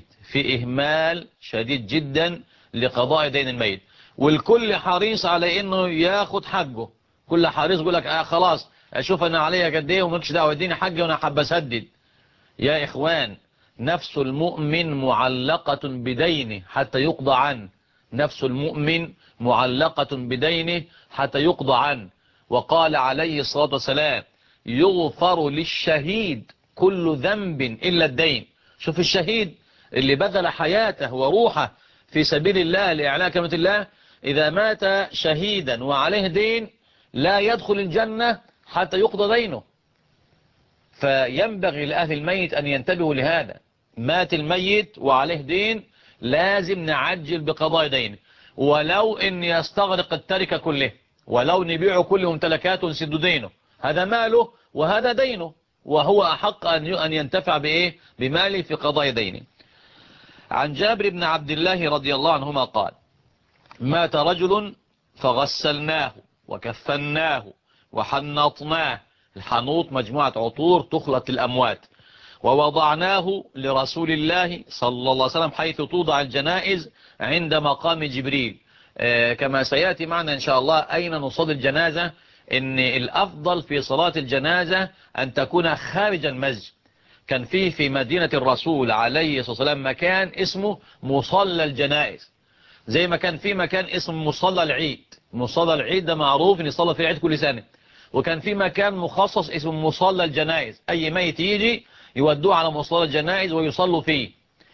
لقضاء دين الميت، والكل حريص على انه ياخد حقه. كل حريص يقول لك خلاص اشوف انا عليا قد ايه ومالكش دعوه اديني حقي وانا حابب اسدد. يا اخوان، نفس المؤمن معلقة بدينه حتى يقضى عنه، وقال عليه الصلاة والسلام يغفر للشهيد كل ذنب إلا الدين. شوف الشهيد اللي بذل حياته وروحه في سبيل الله لإعلاء كلمة الله، إذا مات شهيدا وعليه دين لا يدخل الجنة حتى يقضى دينه. فينبغي لأهل الميت أن ينتبهوا لهذا، مات الميت وعليه دين لازم نعجل بقضاء دينه، ولو إن يستغرق التركة كله، ولو نبيع كل ممتلكاته ونسد دينه، هذا ماله وهذا دينه، وهو أحق أن ينتفع بماله في قضاء دينه. عن جابر بن عبد الله رضي الله عنهما قال مات رجل فغسلناه وكفناه وحنطناه، الحنوط مجموعة عطور تخلط الأموات، ووضعناه لرسول الله صلى الله عليه وسلم حيث توضع الجنائز عند مقام جبريل. كما سيأتي معنا إن شاء الله أين نصلي الجنازة، إن الأفضل في صلاة الجنازة أن تكون خارج المسجد. كان في مدينة الرسول عليه الصلاة والسلام مكان اسمه مصلى الجنائز، زي ما كان في مكان اسمه مصلى العيد ده معروف ان يصلى في العيد كل سنة، وكان في مكان مخصص اسمه مصلى الجنائز، اي ميت يجي يودوه على مصلى الجنائز ويصلوا فيه.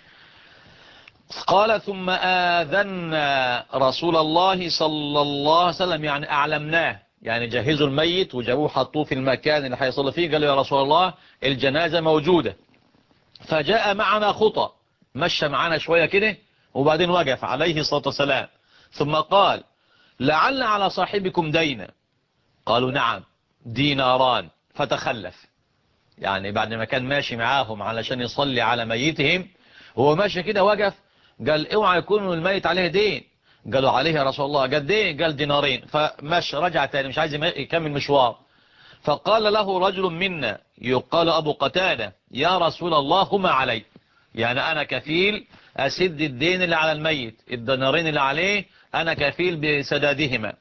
قال ثم آذنا رسول الله صلى الله عليه وسلم، يعني أعلمناه، يعني جهزوا الميت وجابوه حطوه في المكان اللي هيصلي فيه، قالوا يا رسول الله الجنازة موجودة. فجاء معنا خطى، مشى معنا شوية كده وبعدين وقف عليه الصلاة والسلام، ثم قال لعل على صاحبكم دينا. قالوا نعم ديناران. فتخلف، يعني بعد ما كان ماشي معاهم علشان يصلي على ميتهم، هو ماشي كده وقف، قال اوعى يكون الميت عليه دين. قالوا عليه يا رسول الله. قال دين؟ قال دينارين. فمشى رجع تاني مش عايز يكمل مشوار. فقال له رجل منا يقال أبو قتادة يا رسول الله هما علي، يعني أنا كفيل أسد الدين اللي على الميت، الدينارين اللي عليه أنا كفيل بسدادهما.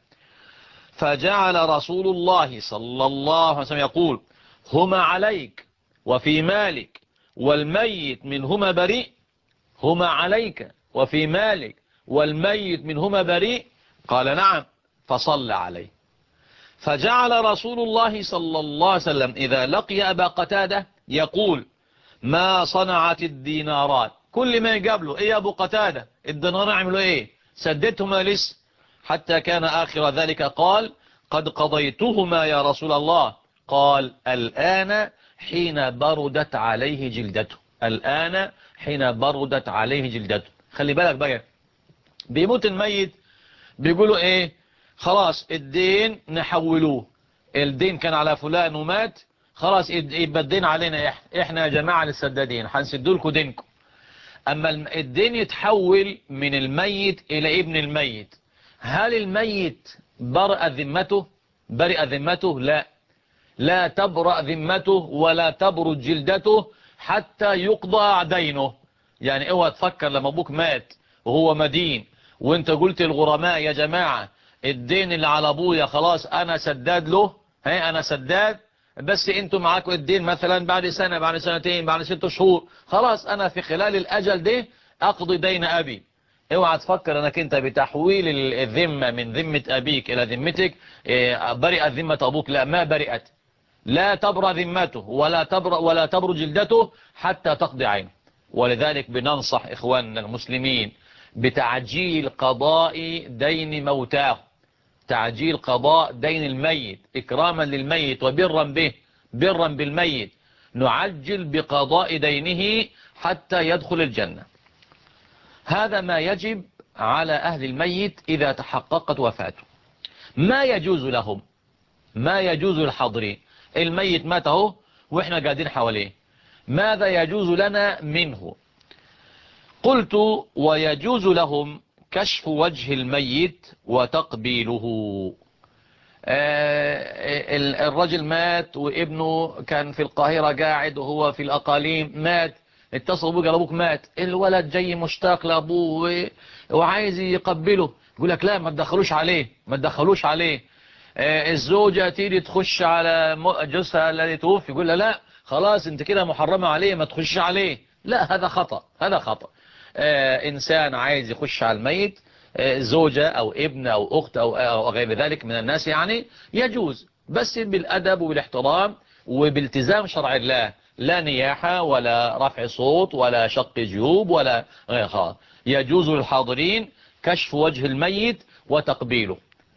فجعل رسول الله صلى الله عليه وسلم يقول هما عليك وفي مالك والميت منهما بريء. هما عليك وفي مالك والميت منهما بريء. قال نعم. فصلى عليه. فجعل رسول الله صلى الله عليه وسلم إذا لقي أبا قتادة يقول ما صنعت الدينارات. كل ما يقابله ايه يا ابو قتادة الدينار عملوا ايه؟ سددتهما لسه؟ حتى كان آخر ذلك قال قد قضيتهما يا رسول الله. قال الآن حين بردت عليه جلدته. الآن حين بردت عليه جلدته. خلي بالك بقى، بيموت الميت بيقولوا ايه؟ خلاص الدين نحولوه، الدين كان على فلان ومات، خلاص يبقى الدين علينا احنا يا جماعة للسدادين هنسدوا لكم دينكم. اما الدين يتحول من الميت الى ابن الميت، هل الميت برأ ذمته؟ برئ ذمته؟ لا، لا تبرأ ذمته ولا تبرد جلدته حتى يقضى دينه. يعني اوعى تفكر لما ابوك مات وهو مدين وانت قلت الغرماء يا جماعة الدين اللي على ابويا خلاص انا سداد له، انا سداد، بس انتوا معاكم الدين مثلا بعد سنة بعد سنتين بعد 6 شهور، خلاص انا في خلال الاجل ده اقضي دين ابي. اوعى تفكر انك انت بتحويل الذمة من ذمة ابيك الى ذمتك برئت ذمة ابوك. لا، ما برئت، لا تبرأ ذمته ولا تبرأ جلدته حتى تقضي عينه. ولذلك بننصح اخواننا المسلمين بتعجيل قضاء دين موتاه، تعجيل قضاء دين الميت إكراما للميت وبرا به، برا بالميت، نعجل بقضاء دينه حتى يدخل الجنة. هذا ما يجب على أهل الميت إذا تحققت وفاته. ما يجوز لهم، ما يجوز للحاضرين، الميت مات اهو وإحنا قاعدين حواليه، ماذا يجوز لنا منه؟ قلت ويجوز لهم كشف وجه الميت وتقبيله. الرجل مات وابنه كان في القاهرة قاعد وهو في الأقاليم، مات، اتصلوا بك أبوك مات، الولد جاي مشتاق لأبوه وعايز يقبله، يقول لك لا ما تدخلوش عليه، ما تدخلوش عليه. الزوجة تيجي تخش على جوزها الذي توفي يقول لها لا خلاص انت كده محرمة عليه ما تخش عليه. لا، هذا خطأ، هذا خطأ. إنسان عايز يخش على الميت، زوجة أو ابن أو أخت أو غير ذلك من الناس، يعني يجوز بس بالأدب وبالاحترام وبالتزام شرع الله، لا نياحة ولا رفع صوت ولا شق جيوب ولا غيرها. يجوز للحاضرين كشف وجه الميت وتقبيله،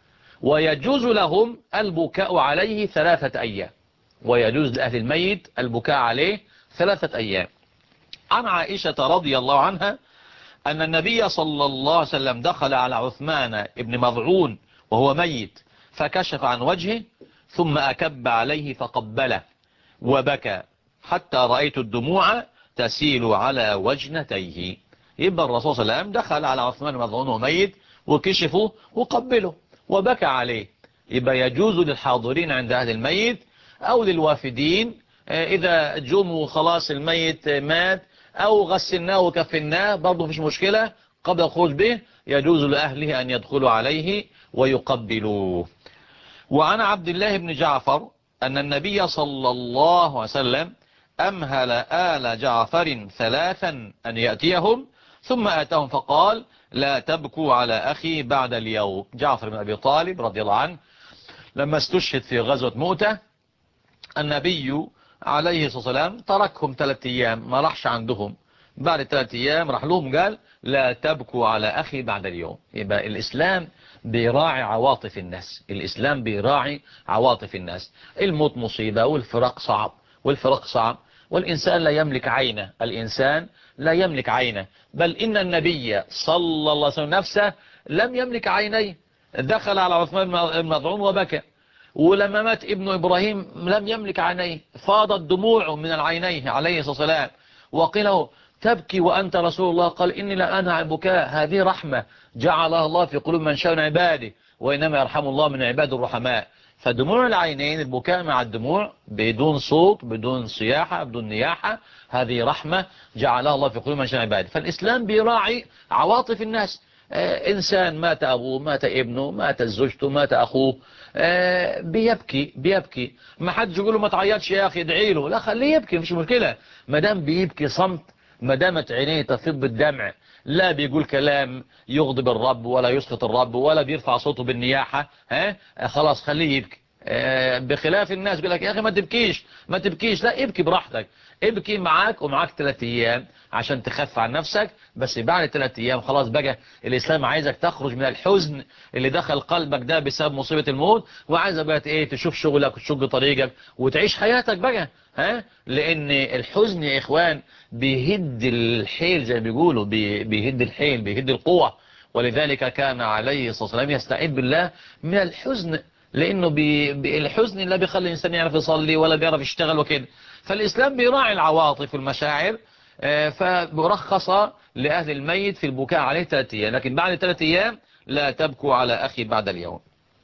ويجوز لهم البكاء عليه 3 أيام، ويجوز لأهل الميت البكاء عليه 3 أيام. عن عائشة رضي الله عنها أن النبي صلى الله عليه وسلم دخل على عثمان ابن مضعون وهو ميت فكشف عن وجهه ثم أكب عليه فقبله وبكى حتى رأيت الدموع تسيل على وجنتيه. يبقى الرسول صلى الله عليه وسلم دخل على عثمان بن مضعون وهو ميت وكشفه وقبله وبكى عليه. يبقى يجوز للحاضرين عند أهل الميت أو للوافدين إذا جموا خلاص الميت مات أو غسلناه وكفناه برضه مفيش مشكلة، قبل الخروج به يجوز لأهله أن يدخلوا عليه ويقبلوه. وعن عبد الله بن جعفر أن النبي صلى الله عليه وسلم أمهل آل جعفر 3 أن يأتيهم ثم آتهم فقال لا تبكوا على أخي بعد اليوم. جعفر بن أبي طالب رضي الله عنه لما استشهد في غزوة مؤتة النبي عليه الصلاة والسلام تركهم 3 أيام ما راحش عندهم، بعد 3 أيام راح لهم قال لا تبكوا على أخي بعد اليوم. يبقى الإسلام بيراعي عواطف الناس، الإسلام بيراعي عواطف الناس. الموت مصيبة والفراق صعب، والفراق صعب، والإنسان لا يملك عينه، الإنسان لا يملك عينه، بل إن النبي صلى الله عليه وسلم نفسه لم يملك عينيه، دخل على عثمان بن مظعون وبكى. ولما مات ابن إبراهيم لم يملك عينيه، فاضت دموعه من العينين عليه الصلاة والسلام، وقيل له تبكي وأنت رسول الله؟ قال إني لا أنهى عن البكاء، هذه رحمة جعلها الله في قلوب من شاء من عباده، وإنما يرحم الله من عباد الرحماء. فدموع العينين، البكاء مع الدموع بدون صوت، بدون صياحة، بدون نياحة، هذه رحمة جعلها الله في قلوب من شاء من عباده. فالإسلام بيراعي عواطف الناس. إنسان مات أبوه، مات ابنه، مات زوجته، مات أخوه، بيبكي. ما حدش يقول له ما تعيطش يا أخي ادعي له، لا خليه يبكي مش مشكلة، ما دام بيبكي صمت، ما دامت عينيه تفيض بالدمع، لا بيقول كلام يغضب الرب ولا يسخط الرب ولا بيرفع صوته بالنياحة، خلاص خليه يبكي. بخلاف الناس بيقول لك يا أخي ما تبكيش، لا ابكي براحتك، ابكي معاك ومعاك 3 أيام عشان تخف عن نفسك، بس بعد 3 أيام خلاص بقى الإسلام عايزك تخرج من الحزن اللي دخل قلبك ده بسبب مصيبة الموت، وعايزك بقى تشوف شغلك وتشق طريقك وتعيش حياتك بقى. لأن الحزن يا إخوان بيهد الحيل، زي ما بيقولوا بيهد الحيل، بيهد القوة. ولذلك كان عليه الصلاة والسلام يستعيذ بالله من الحزن، لأنه الحزن لا بيخلي الإنسان يعرف يصلي ولا بيعرف يشتغل وكده. فالإسلام بيراعي العواطف والمشاعر، فبرخص لأهل الميت في البكاء عليه 3 أيام، لكن بعد 3 أيام لا تبكوا على أخي بعد اليوم.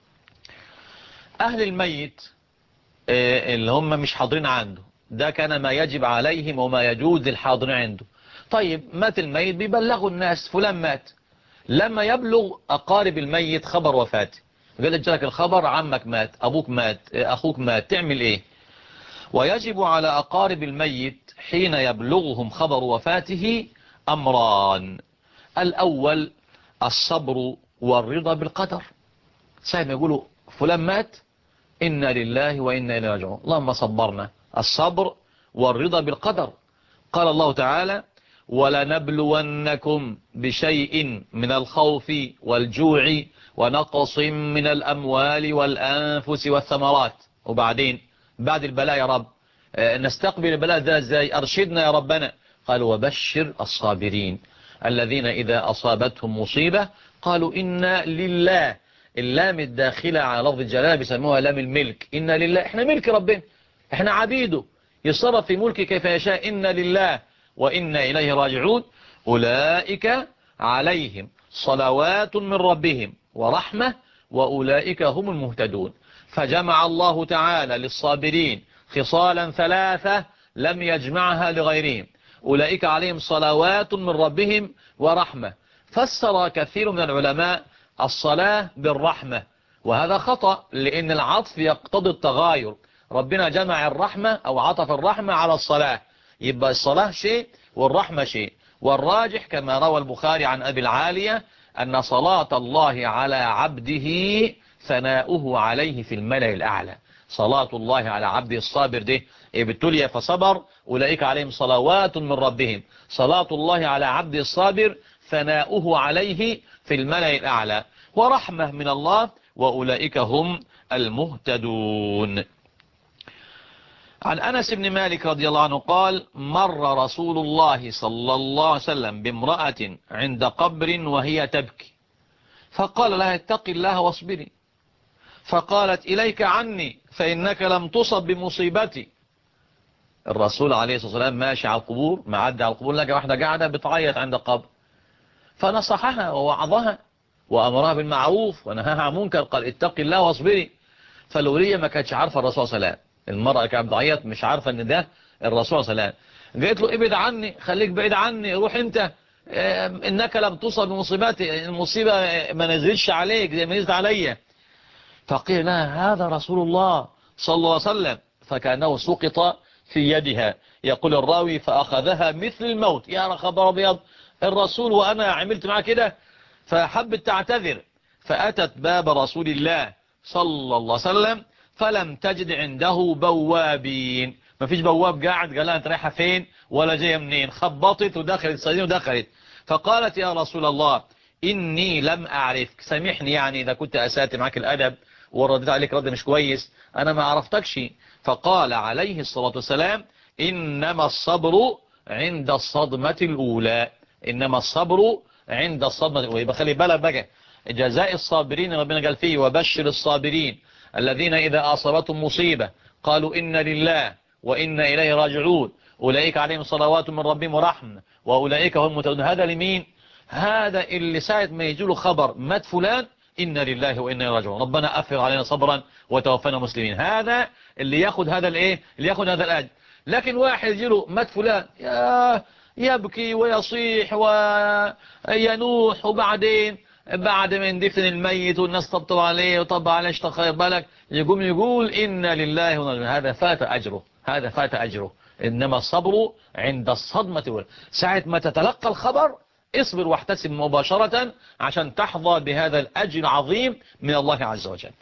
أهل الميت اللي هم مش حاضرين عنده، ده كان ما يجب عليهم وما يجوز للحاضرين عنده. طيب مات الميت، بيبلغوا الناس فلان مات. لما يبلغ أقارب الميت خبر وفاته، قال لك الخبر عمك مات، أبوك مات، أخوك مات، تعمل إيه؟ ويجب على أقارب الميت حين يبلغهم خبر وفاته أمران: الأول الصبر والرضا بالقدر. ساعة ما يقولوا فلان مات إنا لله وإنا إليه راجعون، اللهم صبرنا، الصبر والرضا بالقدر. قال الله تعالى: ولنبلونكم بشيء من الخوف والجوع ونقص من الأموال والأنفس والثمرات. وبعدين بعد البلاء يا رب نستقبل البلاء ده ازاي؟ أرشدنا يا ربنا. قال: وبشر الصابرين الذين إذا أصابتهم مصيبة قالوا إنا لله. اللام الداخلة على لفظ الجلالة بيسموها لام الملك، إنا لله، احنا ملك ربنا، احنا عبيده، يصرف في ملكه كيف يشاء، إنا لله وإنا إليه راجعون. أولئك عليهم صلوات من ربهم ورحمة وأولئك هم المهتدون. فجمع الله تعالى للصابرين خصالا 3 لم يجمعها لغيرهم: أولئك عليهم صلوات من ربهم ورحمة. فسر كثير من العلماء الصلاة بالرحمة، وهذا خطأ، لأن العطف يقتضي التغاير. ربنا جمع الرحمة أو عطف الرحمة على الصلاة، يبقى الصلاة شيء والرحمة شيء. والراجح كما روى البخاري عن أبي العالية أن صلاة الله على عبده ثناؤه عليه في الملأ الأعلى. صلاة الله على عبده الصابر ده ابتلي فصبر أولئك عليهم صلوات من ربهم، صلاة الله على عبده الصابر ثناؤه عليه في الملأ الأعلى، ورحمة من الله وأولئك هم المهتدون. عن أنس بن مالك رضي الله عنه قال: مر رسول الله صلى الله عليه وسلم بامرأة عند قبر وهي تبكي، فقال لها: اتق الله واصبري. فقالت: إليك عني فإنك لم تصب بمصيبتي. الرسول عليه الصلاة والسلام ماشي على القبور، معدي على القبور، لقى واحدة قاعدة بتعيط عند القبر، فنصحها ووعظها وأمرها بالمعروف ونهاها عن منكر، قال: اتق الله واصبري. فالولية ما كانتش عارفة الرسول صلى الله عليه وسلم، المرأة كانت بتعيط مش عارفة ان ده الرسول صلى الله عليه وسلم، قالت له: ابعد عني، خليك بعيد عني، روح انت، انك لم تصب بمصيبتي، المصيبة ما نزلتش عليك زي ما نزلت عليا. فقيل لها: هذا رسول الله صلى الله عليه وسلم، فكأنه سقط في يدها. يقول الراوي: فأخذها مثل الموت، يا خبر أبيض، الرسول وأنا عملت معاه كده. فحبت تعتذر، فأتت باب رسول الله صلى الله عليه وسلم فلم تجد عنده بوابين، ما فيش بواب قاعد قال لها انت رايحة فين ولا جاية منين، خبطت ودخلت صيدين ودخلت. فقالت: يا رسول الله إني لم أعرفك، سامحني يعني إذا كنت أسأت معك الأدب وردت عليك رد مش كويس، أنا ما عرفتكش. فقال عليه الصلاة والسلام: إنما الصبر عند الصدمة الأولى. إنما الصبر عند الصدمة الأولى. يبقى خلي بالك بقى، جزاء الصابرين ربنا قال فيه وبشر الصابرين الذين إذا أصابتهم مصيبة قالوا إن لله وإنا إليه راجعون أولئك عليهم صلوات من ربهم ورحمة وأولئك هم المهتدون. هذا لمين؟ هذا اللي ساعة ما يجي له خبر مات فلان إن لله وإنا إليه راجعون، ربنا أفرغ علينا صبرا وتوفنا مسلمين. هذا اللي ياخد هذا الايه، اللي ياخد هذا الأجر. لكن واحد يجي له مات فلان يبكي ويصيح وينوح، وبعدين بعد ما يندفن الميت والناس تطبطب عليه وطبع عليه اشتخير بالك يقوم يقول إن لله وإنا إليه، هذا فات أجره، هذا فات أجره. إنما الصبر عند الصدمة الأولى. ساعة ما تتلقى الخبر اصبر واحتسب مباشرة عشان تحظى بهذا الأجر العظيم من الله عز وجل.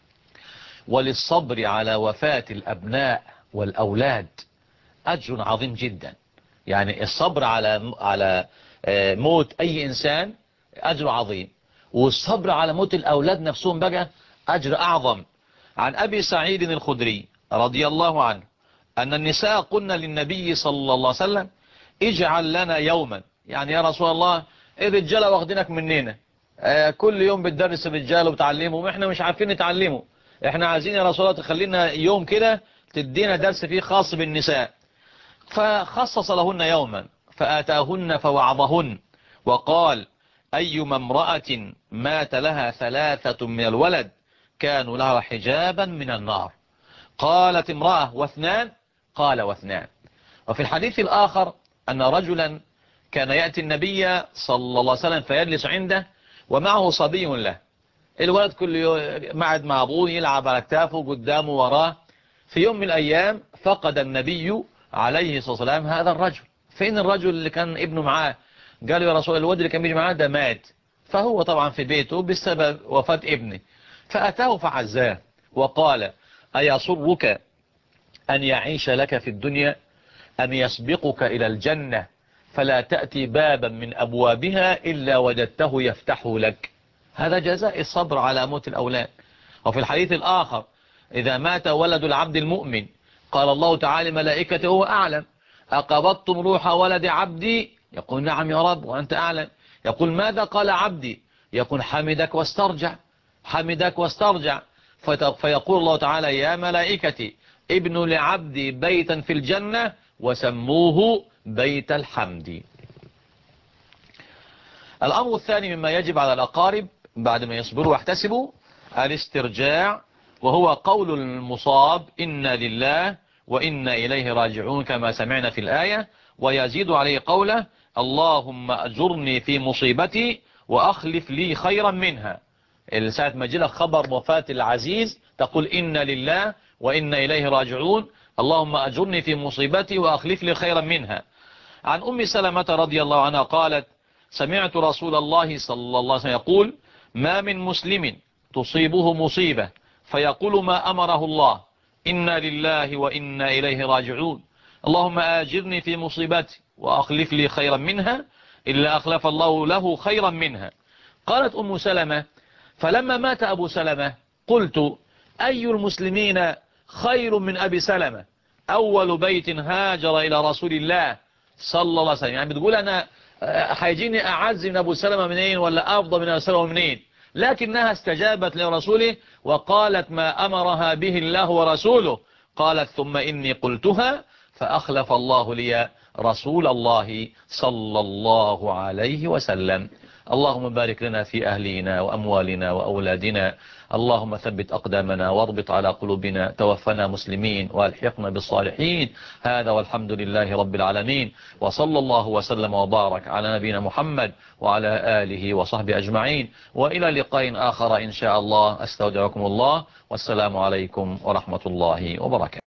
وللصبر على وفاة الأبناء والأولاد أجر عظيم جدا. يعني الصبر على موت أي إنسان أجر عظيم، والصبر على موت الأولاد نفسهم بقى أجر أعظم. عن أبي سعيد الخدري رضي الله عنه أن النساء قلنا للنبي صلى الله عليه وسلم اجعل لنا يوما، يعني يا رسول الله الرجالة واخدينك مننا، كل يوم بتدرس الرجال وبتعلمهم، احنا مش عارفين نتعلمه، احنا عايزين يا رسول الله تخلينا يوم كده تدينا درس فيه خاص بالنساء. فخصص لهن يوما فآتاهن فوعظهن وقال أيما امرأة مات لها 3 من الولد كانوا لها حجابا من النار. قالت امرأة واثنان؟ قال 2. وفي الحديث الآخر أن رجلا كان يأتي النبي صلى الله عليه وسلم فيجلس عنده ومعه صبي له، الولد كل يوم معد مع أبوه يلعب على كتافه قدامه وراه. في يوم من الأيام فقد النبي عليه الصلاة والسلام هذا الرجل. فين الرجل اللي كان ابنه معاه؟ قالوا يا رسول الله الولد اللي كان بيجي معاه ده مات، فهو طبعا في بيته بسبب وفاة ابنه. فأتاه فعزاه وقال أيسرك أن يعيش لك في الدنيا أن يسبقك إلى الجنة فلا تأتي بابا من أبوابها إلا وجدته يفتحه لك. هذا جزاء الصبر على موت الأولاد. وفي الحديث الآخر إذا مات ولد العبد المؤمن قال الله تعالى ملائكته هو أعلم أقبضتم روح ولد عبدي؟ يقول نعم يا رب وأنت أعلم. يقول ماذا قال عبدي؟ يقول حمدك واسترجع، حمدك واسترجع. فيقول الله تعالى يا ملائكتي ابن لعبدي بيتا في الجنة وسموه بيت الحمد. الأمر الثاني مما يجب على الأقارب بعد ما يصبروا واحتسبوا الاسترجاع، وهو قول المصاب إنا لله وإنا إليه راجعون كما سمعنا في الآية، ويزيد عليه قوله اللهم أجرني في مصيبتي وأخلف لي خيرا منها. ساعة ما جلك خبر وفاة العزيز تقول إنا لله وإنا إليه راجعون، اللهم أجرني في مصيبتي وأخلف لي خيرا منها. عن أم سلمة رضي الله عنها قالت سمعت رسول الله صلى الله عليه وسلم يقول ما من مسلم تصيبه مصيبة فيقول ما أمره الله إنا لله وإنا إليه راجعون اللهم آجرني في مصيبتي وأخلف لي خيرا منها إلا أخلف الله له خيرا منها. قالت أم سلمة فلما مات أبو سلمة قلت أي المسلمين خير من أبي سلمة أول بيت هاجر إلى رسول الله صلى الله عليه وسلم. يعني بتقول أنا هيجيني أعز من أبو سلمة منين ولا أفضل من أبو سلمة منين، لكنها استجابت لرسوله وقالت ما أمرها به الله ورسوله. قالت ثم إني قلتها فأخلف الله لي رسول الله صلى الله عليه وسلم. اللهم بارك لنا في أهلنا وأموالنا وأولادنا، اللهم ثبت أقدامنا واربط على قلوبنا، توفنا مسلمين والحقنا بالصالحين. هذا والحمد لله رب العالمين، وصلى الله وسلم وبارك على نبينا محمد وعلى آله وصحبه أجمعين، وإلى لقاء آخر إن شاء الله. أستودعكم الله والسلام عليكم ورحمة الله وبركاته.